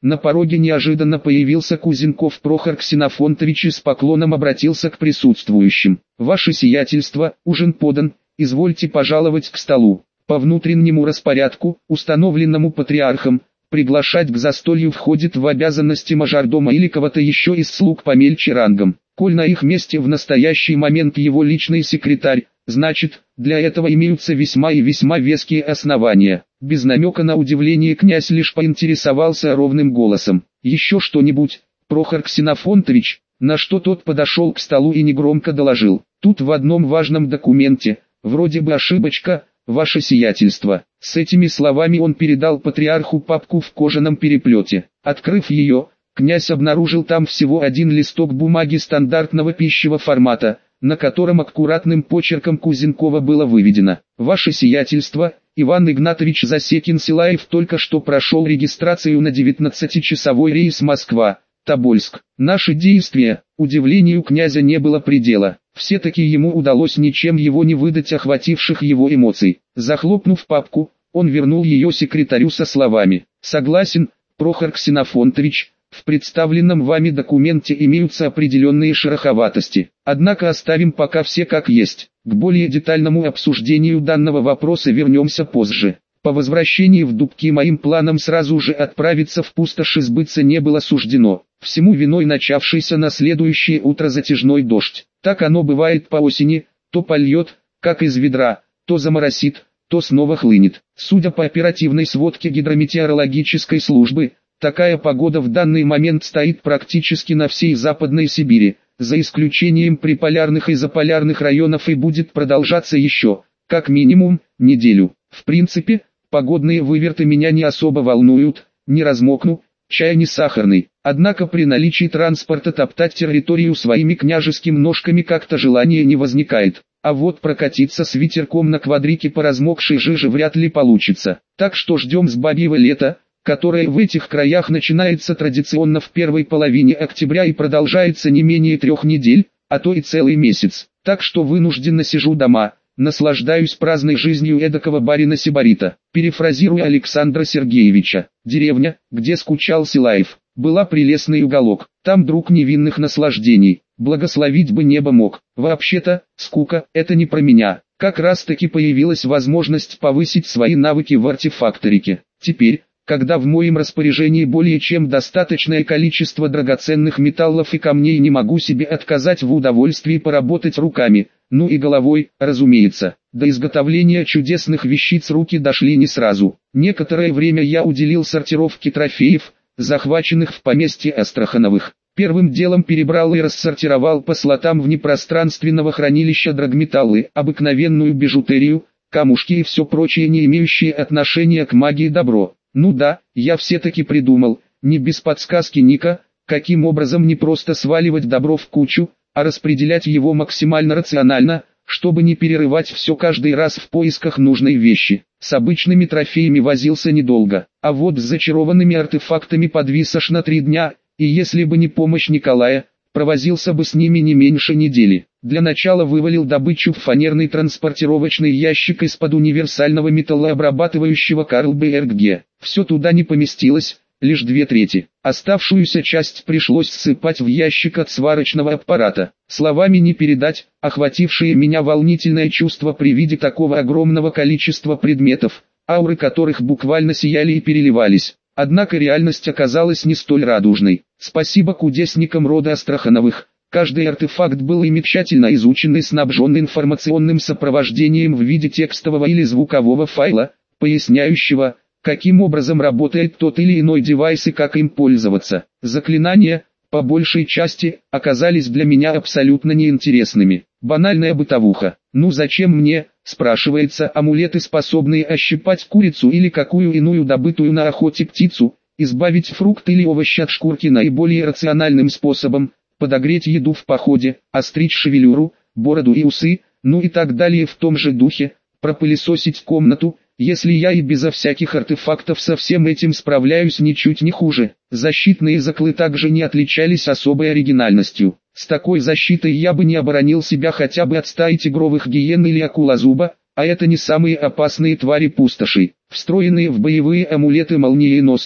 На пороге неожиданно появился Кузенков Прохор Ксенофонтович и с поклоном обратился к присутствующим. «Ваше сиятельство, ужин подан, извольте пожаловать к столу». По внутреннему распорядку, установленному патриархом, приглашать к застолью входит в обязанности мажордома или кого-то еще из слуг помельче рангом. Коль на их месте в настоящий момент его личный секретарь, значит, для этого имеются весьма и весьма веские основания. Без намека на удивление князь лишь поинтересовался ровным голосом: «Еще что-нибудь, Прохор Ксенофонтович?» На что тот подошел к столу и негромко доложил: «Тут в одном важном документе, вроде бы ошибочка, ваше сиятельство». С этими словами он передал патриарху папку в кожаном переплете. Открыв ее, князь обнаружил там всего один листок бумаги стандартного пищевого формата, на котором аккуратным почерком Кузенкова было выведено: «Ваше сиятельство, Иван Игнатович Засекин-Силаев только что прошел регистрацию на 19-часовой рейс Москва-Тобольск». Наши действия, удивлению князя не было предела. Все-таки ему удалось ничем его не выдать охвативших его эмоций. Захлопнув папку, он вернул ее секретарю со словами: «Согласен, Прохор Ксенофонтович, в представленном вами документе имеются определенные шероховатости. Однако оставим пока все как есть. К более детальному обсуждению данного вопроса вернемся позже. По возвращении в Дубки моим планам сразу же отправиться в пустошь сбыться не было суждено. Всему виной начавшийся на следующее утро затяжной дождь. Так оно бывает по осени, то польет, как из ведра, то заморосит, то снова хлынет. Судя по оперативной сводке гидрометеорологической службы, такая погода в данный момент стоит практически на всей Западной Сибири, за исключением приполярных и заполярных районов, и будет продолжаться еще, как минимум, неделю. В принципе, погодные выверты меня не особо волнуют, не размокну, чай не сахарный. Однако при наличии транспорта топтать территорию своими княжескими ножками как-то желания не возникает. А вот прокатиться с ветерком на квадрике по размокшей жиже вряд ли получится. Так что ждем с бабьего лета, которое в этих краях начинается традиционно в первой половине октября и продолжается не менее 3 недель, а то и целый месяц. Так что вынужденно сижу дома, наслаждаюсь праздной жизнью эдакого барина-сибарита. Перефразируя Александра Сергеевича: деревня, где скучал Силаев, была прелестный уголок, там друг невинных наслаждений, благословить бы небо мог. Вообще-то, скука – это не про меня. Как раз таки появилась возможность повысить свои навыки в артефакторике. Теперь, когда в моем распоряжении более чем достаточное количество драгоценных металлов и камней, не могу себе отказать в удовольствии поработать руками, ну и головой, разумеется. До изготовления чудесных вещиц руки дошли не сразу. Некоторое время я уделил сортировке трофеев, захваченных в поместье Астрахановых. Первым делом перебрал и рассортировал по слотам внепространственного хранилища драгметаллы, обыкновенную бижутерию, камушки и все прочее, не имеющее отношения к магии добро. Ну да, я все-таки придумал, не без подсказки Ника, каким образом не просто сваливать добро в кучу, а распределять его максимально рационально, чтобы не перерывать все каждый раз в поисках нужной вещи. С обычными трофеями возился недолго, а вот с зачарованными артефактами подвис аж на 3 дня, и если бы не помощь Николая, провозился бы с ними не меньше недели. Для начала вывалил добычу в фанерный транспортировочный ящик из-под универсального металлообрабатывающего Carlsberg. Все туда не поместилось, лишь 2/3. Оставшуюся часть пришлось ссыпать в ящик от сварочного аппарата. Словами не передать, охватившее меня волнительное чувство при виде такого огромного количества предметов, ауры которых буквально сияли и переливались. Однако реальность оказалась не столь радужной. Спасибо кудесникам рода Астрахановых. Каждый артефакт был ими тщательно изучен и снабжен информационным сопровождением в виде текстового или звукового файла, поясняющего, каким образом работает тот или иной девайс и как им пользоваться. Заклинания, по большей части, оказались для меня абсолютно неинтересными. Банальная бытовуха. Ну зачем мне, спрашивается, амулеты, способные ощипать курицу или какую иную добытую на охоте птицу, избавить фрукт или овощ от шкурки наиболее рациональным способом, подогреть еду в походе, остричь шевелюру, бороду и усы, ну и так далее в том же духе, пропылесосить комнату, если я и безо всяких артефактов со всем этим справляюсь ничуть не хуже. Защитные заклы также не отличались особой оригинальностью. С такой защитой я бы не оборонил себя хотя бы от стаи тигровых гиен или акулозуба, а это не самые опасные твари пустоши. Встроенные в боевые амулеты молниеносные,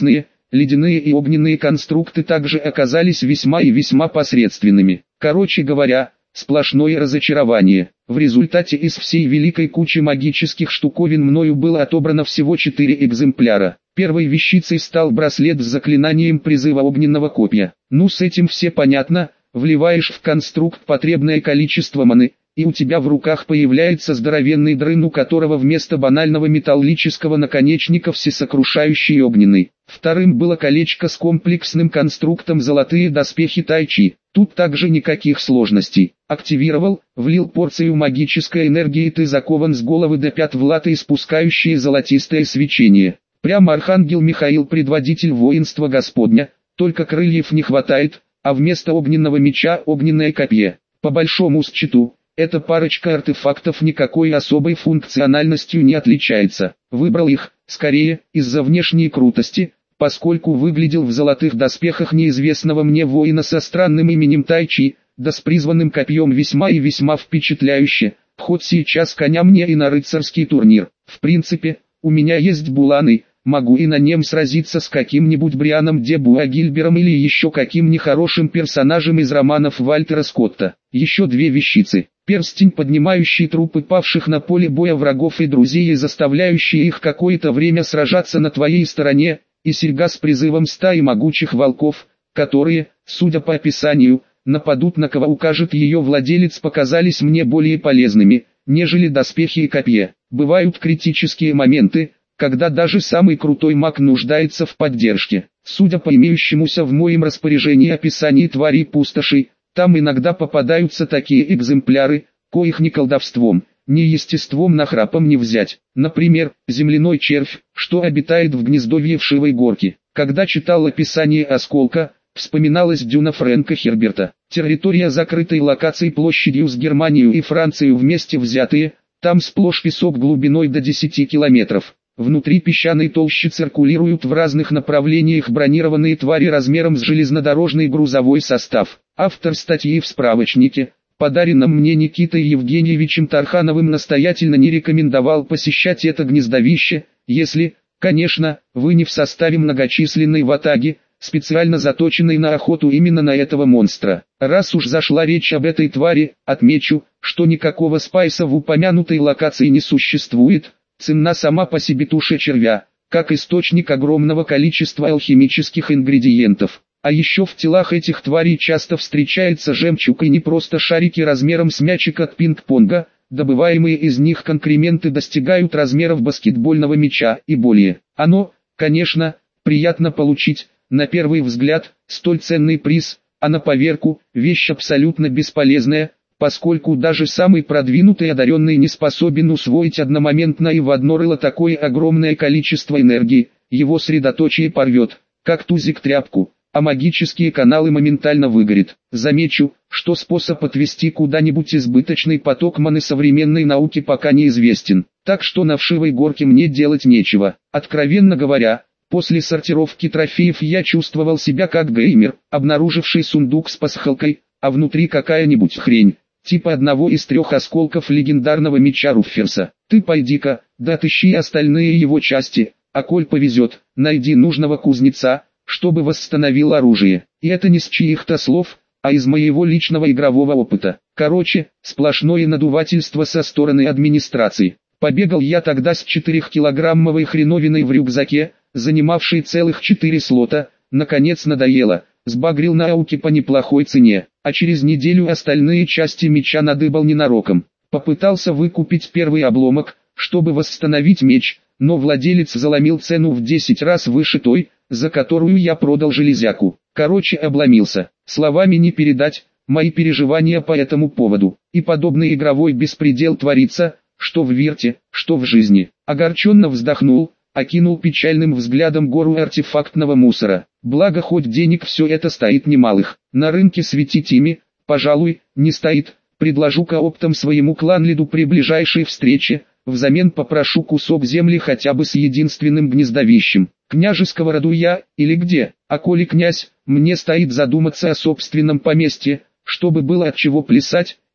ледяные и огненные конструкты также оказались весьма и весьма посредственными. Короче говоря, сплошное разочарование. В результате из всей великой кучи магических штуковин мною было отобрано всего 4 экземпляра. Первой вещицей стал браслет с заклинанием призыва огненного копья. Ну, с этим все понятно, вливаешь в конструкт потребное количество маны, и у тебя в руках появляется здоровенный дрын, у которого вместо банального металлического наконечника всесокрушающий огненный. Вторым было колечко с комплексным конструктом золотые доспехи тайчи. Тут также никаких сложностей. Активировал, влил порцию магической энергии, ты закован с головы до пят в латы, испускающие золотистое свечение. Прямо архангел Михаил, предводитель воинства Господня, только крыльев не хватает, а вместо огненного меча огненное копье. По большому счету, эта парочка артефактов никакой особой функциональностью не отличается. Выбрал их, скорее, из-за внешней крутости, поскольку выглядел в золотых доспехах неизвестного мне воина со странным именем Тайчи, да с призванным копьем весьма и весьма впечатляюще. Хоть сейчас коня мне и на рыцарский турнир. В принципе, у меня есть буланы, могу и на нем сразиться с каким-нибудь Брианом де Буагильбером или еще каким нехорошим персонажем из романов Вальтера Скотта. Еще 2 вещицы. Перстень, поднимающий трупы павших на поле боя врагов и друзей и заставляющий их какое-то время сражаться на твоей стороне, и серьга с призывом стаи могучих волков, которые, судя по описанию, нападут на кого укажет ее владелец, показались мне более полезными, нежели доспехи и копья. Бывают критические моменты, когда даже самый крутой маг нуждается в поддержке. Судя по имеющемуся в моем распоряжении описании тварей пустошей, там иногда попадаются такие экземпляры, коих ни колдовством, ни естеством нахрапом не взять. Например, земляной червь, что обитает в гнездовье вшивой горки. Когда читал описание осколка, вспоминалась дюна Фрэнка Херберта. Территория закрытой локацией площадью с Германию и Францию вместе взятые, там сплошь песок глубиной до 10 километров. Внутри песчаной толщи циркулируют в разных направлениях бронированные твари размером с железнодорожный грузовой состав. Автор статьи в справочнике, подаренном мне Никитой Евгеньевичем Тархановым, настоятельно не рекомендовал посещать это гнездовище, если, конечно, вы не в составе многочисленной ватаги, специально заточенной на охоту именно на этого монстра. Раз уж зашла речь об этой твари, отмечу, что никакого спайса в упомянутой локации не существует. Ценна сама по себе туша червя, как источник огромного количества алхимических ингредиентов. А еще в телах этих тварей часто встречается жемчуг, и не просто шарики размером с мячик от пинг-понга, добываемые из них конкременты достигают размеров баскетбольного мяча и более. Оно, конечно, приятно получить, на первый взгляд, столь ценный приз, а на поверку, вещь абсолютно бесполезная, поскольку даже самый продвинутый одаренный не способен усвоить одномоментно и в одно рыло такое огромное количество энергии, его средоточие порвет, как тузик тряпку, а магические каналы моментально выгорят. Замечу, что способ отвести куда-нибудь избыточный поток маны современной науки пока неизвестен, так что на вшивой горке мне делать нечего. Откровенно говоря, после сортировки трофеев я чувствовал себя как геймер, обнаруживший сундук с пасхалкой, а внутри какая-нибудь хрень, типа одного из 3 осколков легендарного меча Руфферса. Ты пойди-ка, да отыщи остальные его части, а коль повезет, найди нужного кузнеца, чтобы восстановил оружие. И это не с чьих-то слов, а из моего личного игрового опыта. Короче, сплошное надувательство со стороны администрации. Побегал я тогда с 4-килограммовой хреновиной в рюкзаке, занимавшей целых 4 слота, наконец надоело. Сбагрил на ауке по неплохой цене, а через неделю остальные части меча надыбал ненароком. Попытался выкупить первый обломок, чтобы восстановить меч, но владелец заломил цену в 10 раз выше той, за которую я продал железяку. Короче, обломился. Словами не передать мои переживания по этому поводу. И подобный игровой беспредел творится, что в Вирте, что в жизни. Огорченно вздохнул, окинул печальным взглядом гору артефактного мусора. Благо хоть денег все это стоит немалых. На рынке светить ими, пожалуй, не стоит. Предложу-ка оптом своему кланлиду при ближайшей встрече, взамен попрошу кусок земли хотя бы с единственным гнездовищем. Княжеского роду я, или где? А коли князь, мне стоит задуматься о собственном поместье, чтобы было от чего плясать,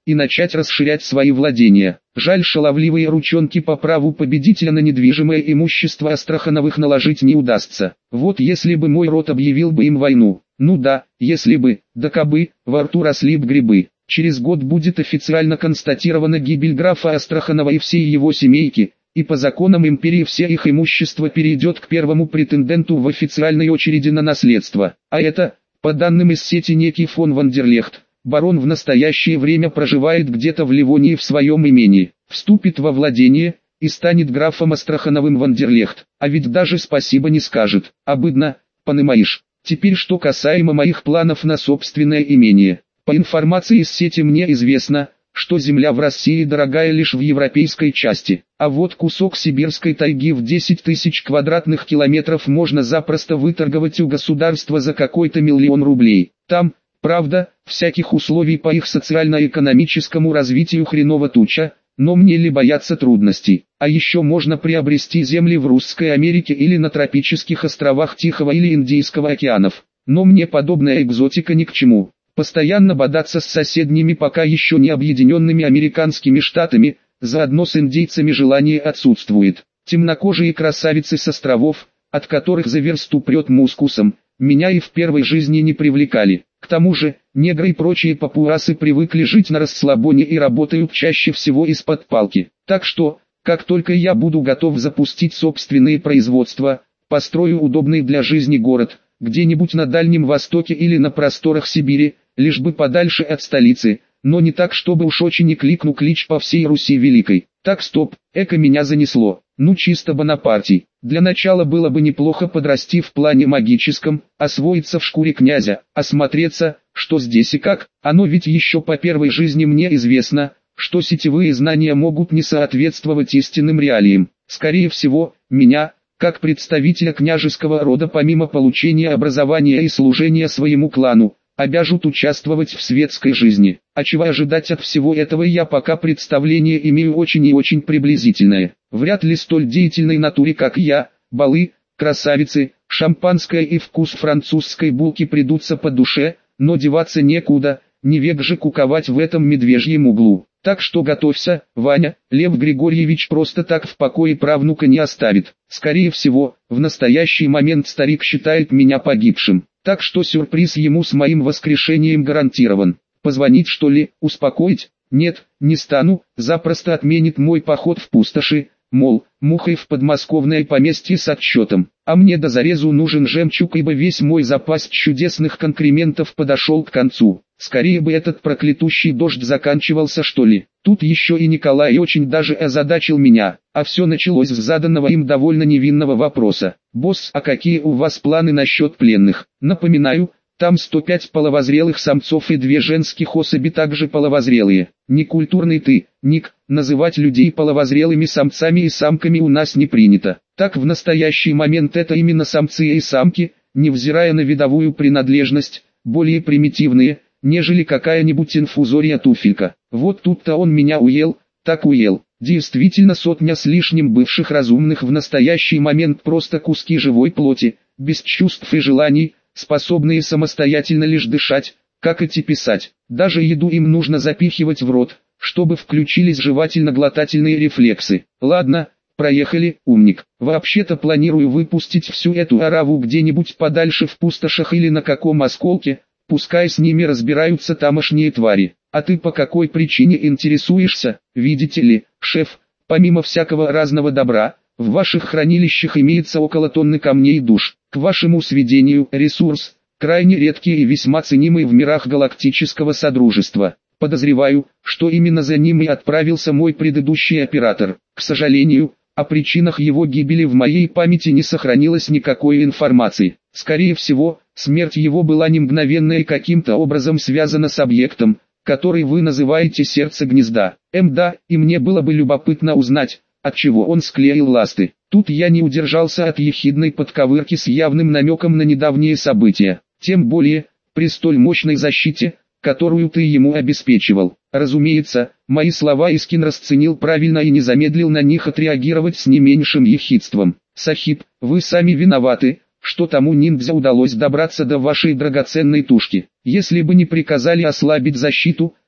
и начать расширять свои владения. Жаль, шаловливые ручонки по праву победителя на недвижимое имущество Астрахановых наложить не удастся. Вот если бы мой род объявил бы им войну. Ну да, если бы, да кабы, во рту росли б грибы. Через год будет официально констатирована гибель графа Астраханова и всей его семейки, и по законам империи все их имущество перейдет к первому претенденту в официальной очереди на наследство. А это, по данным из сети, некий фон Вандерлехт. Барон в настоящее время проживает где-то в Ливонии в своем имении, вступит во владение и станет графом Астрахановым Вандерлехт, а ведь даже спасибо не скажет. Обыдно, понимаешь. Теперь что касаемо моих планов на собственное имение. По информации из сети мне известно, что земля в России дорогая лишь в европейской части, а вот кусок сибирской тайги в 10 тысяч квадратных километров можно запросто выторговать у государства за какой-то 1 000 000 рублей. Там, правда, всяких условий по их социально-экономическому развитию хреново туча, но мне ли бояться трудностей. А еще можно приобрести земли в Русской Америке или на тропических островах Тихого или Индийского океанов. Но мне подобная экзотика ни к чему. Постоянно бодаться с соседними пока еще не объединенными американскими штатами, заодно с индейцами желание отсутствует. Темнокожие красавицы с островов, от которых за версту прет мускусом, меня и в первой жизни не привлекали. К тому же, негры и прочие папуасы привыкли жить на расслабоне и работают чаще всего из-под палки. Так что, как только я буду готов запустить собственные производства, построю удобный для жизни город, где-нибудь на Дальнем Востоке или на просторах Сибири, лишь бы подальше от столицы, но не так, чтобы уж очень не кликну клич по всей Руси Великой. Так, стоп, эко меня занесло. Ну чисто Бонапартий. Для начала было бы неплохо подрасти в плане магическом, освоиться в шкуре князя, осмотреться, что здесь и как. Оно ведь еще по первой жизни мне известно, что сетевые знания могут не соответствовать истинным реалиям. Скорее всего, меня, как представителя княжеского рода, помимо получения образования и служения своему клану, обяжут участвовать в светской жизни. А чего ожидать от всего этого я пока представление имею очень и очень приблизительное. Вряд ли столь деятельной натуре как я, балы, красавицы, шампанское и вкус французской булки придутся по душе, но деваться некуда, не век же куковать в этом медвежьем углу. Так что готовься, Ваня, Лев Григорьевич просто так в покое правнука не оставит. Скорее всего, в настоящий момент старик считает меня погибшим. Так что сюрприз ему с моим воскрешением гарантирован. Позвонить что ли, успокоить? Нет, не стану, запросто отменит мой поход в пустоши, мол, мухой в подмосковное поместье с отчетом. А мне до зарезу нужен жемчуг, ибо весь мой запас чудесных конкрементов подошел к концу. Скорее бы этот проклятущий дождь заканчивался что ли. Тут еще и Николай очень даже озадачил меня, а все началось с заданного им довольно невинного вопроса. «Босс, а какие у вас планы насчет пленных?» Напоминаю, там 105 половозрелых самцов и 2 женских особи также половозрелые. Некультурный ты, Ник, называть людей половозрелыми самцами и самками у нас не принято. Так в настоящий момент это именно самцы и самки, невзирая на видовую принадлежность, более примитивные, нежели какая-нибудь инфузория-туфелька. Вот тут-то он меня уел, так уел. Действительно, 100 с лишним бывших разумных в настоящий момент просто куски живой плоти, без чувств и желаний, способные самостоятельно лишь дышать, как и писать. Даже еду им нужно запихивать в рот, чтобы включились жевательно-глотательные рефлексы. Ладно, проехали, умник. Вообще-то планирую выпустить всю эту ораву где-нибудь подальше в пустошах или на каком осколке, пускай с ними разбираются тамошние твари. А ты по какой причине интересуешься? Видите ли, шеф, помимо всякого разного добра, в ваших хранилищах имеется около тонны камней душ. К вашему сведению, ресурс, крайне редкий и весьма ценимый в мирах галактического содружества. Подозреваю, что именно за ним и отправился мой предыдущий оператор. К сожалению, о причинах его гибели в моей памяти не сохранилось никакой информации. Скорее всего, смерть его была не мгновенная и каким-то образом связана с объектом, который вы называете сердце гнезда. Да, и мне было бы любопытно узнать, отчего он склеил ласты. Тут я не удержался от ехидной подковырки с явным намеком на недавние события. Тем более, при столь мощной защите, которую ты ему обеспечивал. Разумеется, мои слова Искин расценил правильно и не замедлил на них отреагировать с не меньшим ехидством. Сахиб, вы сами виноваты, что тому ниндзя удалось добраться до вашей драгоценной тушки. Если бы не приказали ослабить защиту,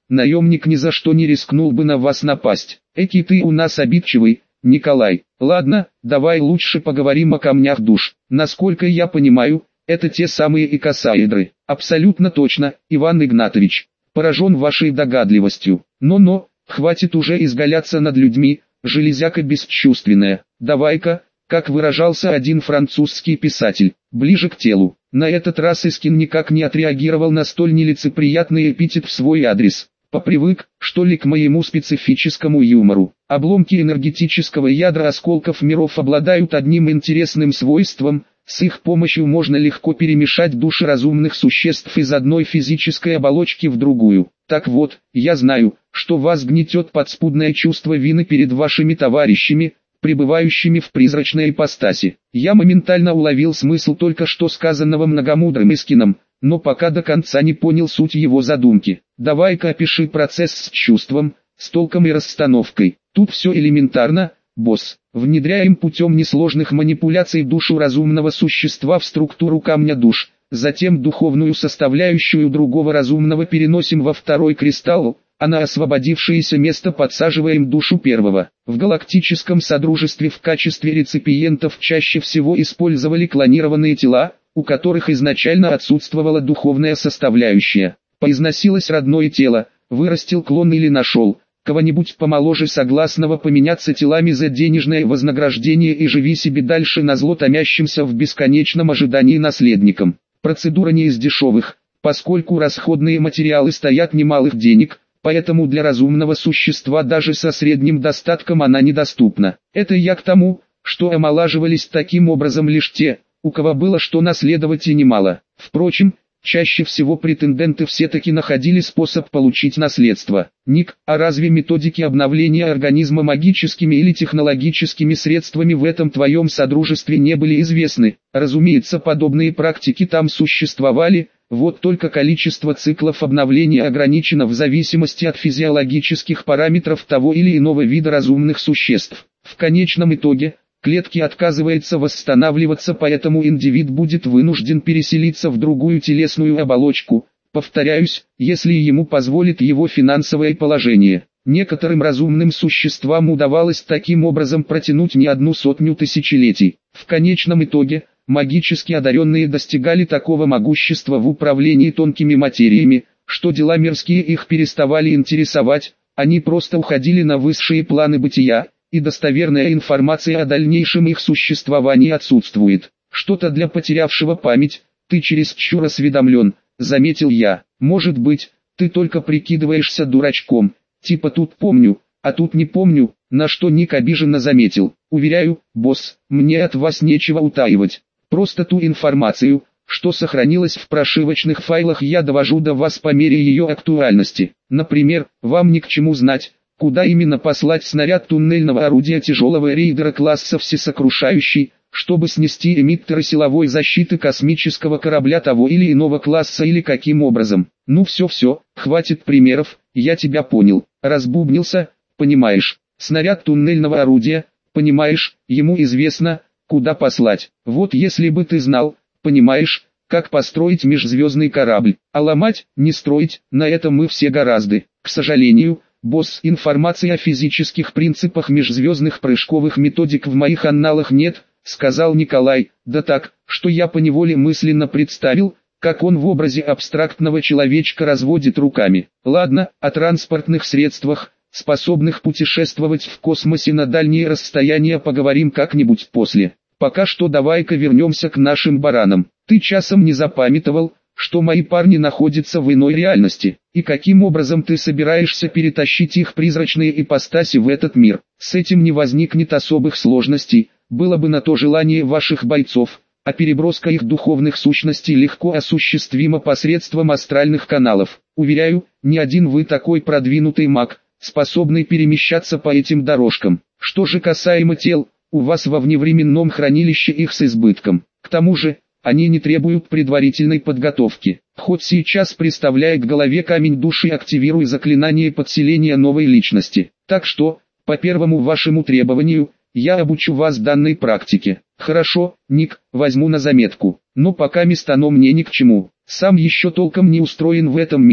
наемник ни за что не рискнул бы на вас напасть. Эки ты у нас обидчивый, Николай. Ладно, давай лучше поговорим о камнях душ. Насколько я понимаю, это те самые икосаэдры. Абсолютно точно, Иван Игнатович. Поражен вашей догадливостью. Но, хватит уже изгаляться над людьми, железяка бесчувственная. Давай-ка, как выражался один французский писатель, ближе к телу. На этот раз Искин никак не отреагировал на столь нелицеприятный эпитет в свой адрес. Попривык, что ли, к моему специфическому юмору. Обломки энергетического ядра осколков миров обладают одним интересным свойством: с их помощью можно легко перемешать души разумных существ из одной физической оболочки в другую. Так вот, я знаю, что вас гнетет подспудное чувство вины перед вашими товарищами, пребывающими в призрачной ипостаси. Я моментально уловил смысл только что сказанного многомудрым Искином, но пока до конца не понял суть его задумки. Давай-ка опиши процесс с чувством, с толком и расстановкой. Тут все элементарно, босс. Внедряем путем несложных манипуляций душу разумного существа в структуру камня душ. Затем духовную составляющую другого разумного переносим во второй кристалл, а на освободившееся место подсаживаем душу первого. В галактическом содружестве в качестве реципиентов чаще всего использовали клонированные тела, у которых изначально отсутствовала духовная составляющая. Поизносилось родное тело, вырастил клон или нашел кого-нибудь помоложе согласного поменяться телами за денежное вознаграждение и живи себе дальше назло томящимся в бесконечном ожидании наследникам. Процедура не из дешевых, поскольку расходные материалы стоят немалых денег, поэтому для разумного существа даже со средним достатком она недоступна. Это я к тому, что омолаживались таким образом лишь те, у кого было что наследовать и немало. Впрочем, чаще всего претенденты все-таки находили способ получить наследство. Ник, а разве методики обновления организма магическими или технологическими средствами в этом твоем содружестве не были известны? Разумеется, подобные практики там существовали, вот только количество циклов обновления ограничено в зависимости от физиологических параметров того или иного вида разумных существ. В конечном итоге, клетки отказывается восстанавливаться, поэтому индивид будет вынужден переселиться в другую телесную оболочку, повторяюсь, если ему позволит его финансовое положение. Некоторым разумным существам удавалось таким образом протянуть не одну сотню тысячелетий. В конечном итоге, магически одаренные достигали такого могущества в управлении тонкими материями, что дела мирские их переставали интересовать, они просто уходили на высшие планы бытия, и достоверная информация о дальнейшем их существовании отсутствует. Что-то для потерявшего память, ты чересчур осведомлен, заметил я. Может быть, ты только прикидываешься дурачком, типа тут помню, а тут не помню, на что Ник обиженно заметил. Уверяю, босс, мне от вас нечего утаивать. Просто ту информацию, что сохранилось в прошивочных файлах, я довожу до вас по мере ее актуальности. Например, вам ни к чему знать, куда именно послать снаряд туннельного орудия тяжелого рейдера класса «Всесокрушающий», чтобы снести эмиттеры силовой защиты космического корабля того или иного класса или каким образом. Ну все, хватит примеров, я тебя понял. Разбубнился, понимаешь. Снаряд туннельного орудия, понимаешь, ему известно, куда послать. Вот если бы ты знал, понимаешь, как построить межзвездный корабль, а ломать, не строить, на это мы все гораздо. К сожалению, босс, информации о физических принципах межзвездных прыжковых методик в моих анналах нет, сказал Николай, да так, что я поневоле мысленно представил, как он в образе абстрактного человечка разводит руками. Ладно, о транспортных средствах, способных путешествовать в космосе на дальние расстояния, поговорим как-нибудь после. Пока что давай-ка вернемся к нашим баранам. Ты часом не запамятовал, что мои парни находятся в иной реальности, и каким образом ты собираешься перетащить их призрачные ипостаси в этот мир? С этим не возникнет особых сложностей, было бы на то желание ваших бойцов, а переброска их духовных сущностей легко осуществима посредством астральных каналов. Уверяю, ни один вы такой продвинутый маг, способный перемещаться по этим дорожкам. Что же касаемо тел, у вас во вневременном хранилище их с избытком. К тому же, они не требуют предварительной подготовки. Хоть сейчас приставляй к голове камень души и активируй заклинание подселения новой личности. Так что, по первому вашему требованию, я обучу вас данной практике. Хорошо, Ник, возьму на заметку. Но пока мест оно мне ни к чему. Сам еще толком не устроен в этом мире,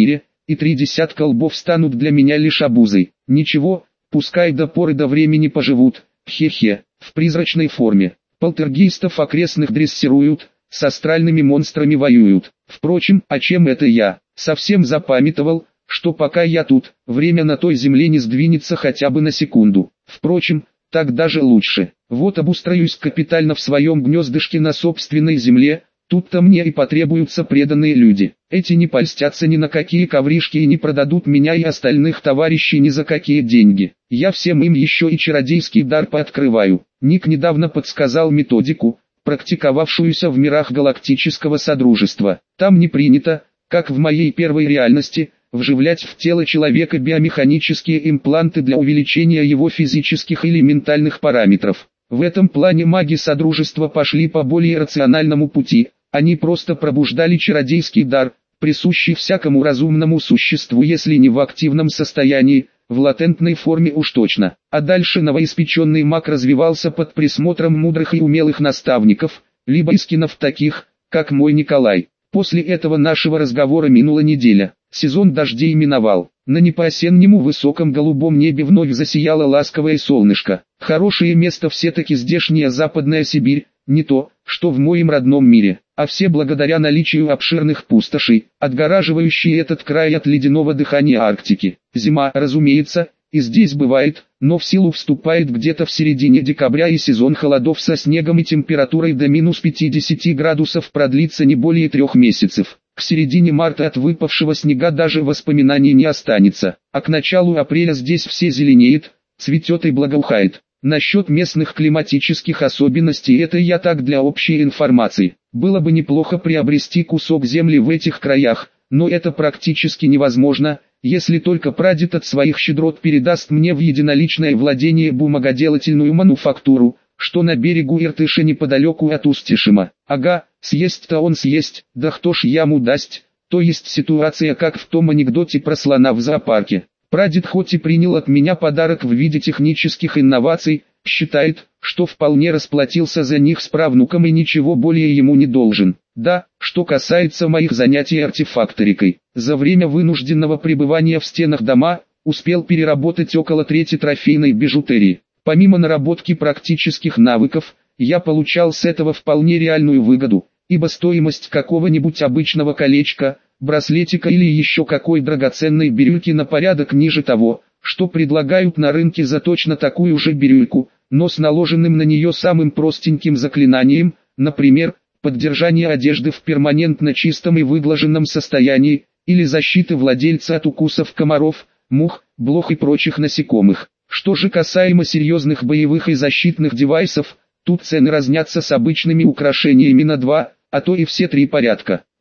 и 3 десятка лбов станут для меня лишь обузой. Ничего, пускай до поры до времени поживут, хе-хе, в призрачной форме. Полтергейстов окрестных дрессируют, с астральными монстрами воюют. Впрочем, а чем это я? Совсем запамятовал, что пока я тут, время на той земле не сдвинется хотя бы на секунду. Впрочем, так даже лучше. Вот обустроюсь капитально в своем гнездышке на собственной земле, тут-то мне и потребуются преданные люди. Эти не польстятся ни на какие ковришки и не продадут меня и остальных товарищей ни за какие деньги. Я всем им еще и чародейский дар пооткрываю. Ник недавно подсказал методику, практиковавшуюся в мирах галактического содружества. Там не принято, как в моей первой реальности, вживлять в тело человека биомеханические импланты для увеличения его физических или ментальных параметров. В этом плане маги Содружества пошли по более рациональному пути, они просто пробуждали чародейский дар, присущий всякому разумному существу, если не в активном состоянии, в латентной форме уж точно. А дальше новоиспеченный маг развивался под присмотром мудрых и умелых наставников, либо искинов таких, как мой Николай. После этого нашего разговора минула неделя. Сезон дождей миновал. На непоосеннему высоком голубом небе вновь засияло ласковое солнышко. Хорошее место все-таки здешняя Западная Сибирь, не то, что в моем родном мире, а все благодаря наличию обширных пустошей, отгораживающие этот край от ледяного дыхания Арктики. Зима, разумеется, и здесь бывает, но в силу вступает где-то в середине декабря, и сезон холодов со снегом и температурой до минус 50 градусов продлится не более 3 месяцев. К середине марта от выпавшего снега даже воспоминаний не останется, а к началу апреля здесь все зеленеет, цветет и благоухает. Насчет местных климатических особенностей это я так для общей информации. Было бы неплохо приобрести кусок земли в этих краях, но это практически невозможно, если только прадед от своих щедрот передаст мне в единоличное владение бумагоделательную мануфактуру, что на берегу Иртыша неподалеку от Устишима. Ага, съесть-то он съесть, да кто ж ему даст, то есть ситуация как в том анекдоте про слона в зоопарке. Прадед хоть и принял от меня подарок в виде технических инноваций, считает, что вполне расплатился за них с правнуком и ничего более ему не должен. Да, что касается моих занятий артефакторикой, за время вынужденного пребывания в стенах дома, успел переработать около трети трофейной бижутерии. Помимо наработки практических навыков, я получал с этого вполне реальную выгоду, ибо стоимость какого-нибудь обычного колечка, браслетика или еще какой драгоценной бирюльки на порядок ниже того, что предлагают на рынке за точно такую же бирюльку, но с наложенным на нее самым простеньким заклинанием, например, поддержание одежды в перманентно чистом и выглаженном состоянии, или защиты владельца от укусов комаров, мух, блох и прочих насекомых. Что же касаемо серьезных боевых и защитных девайсов, тут цены разнятся с обычными украшениями на 2, а то и все 3 порядка.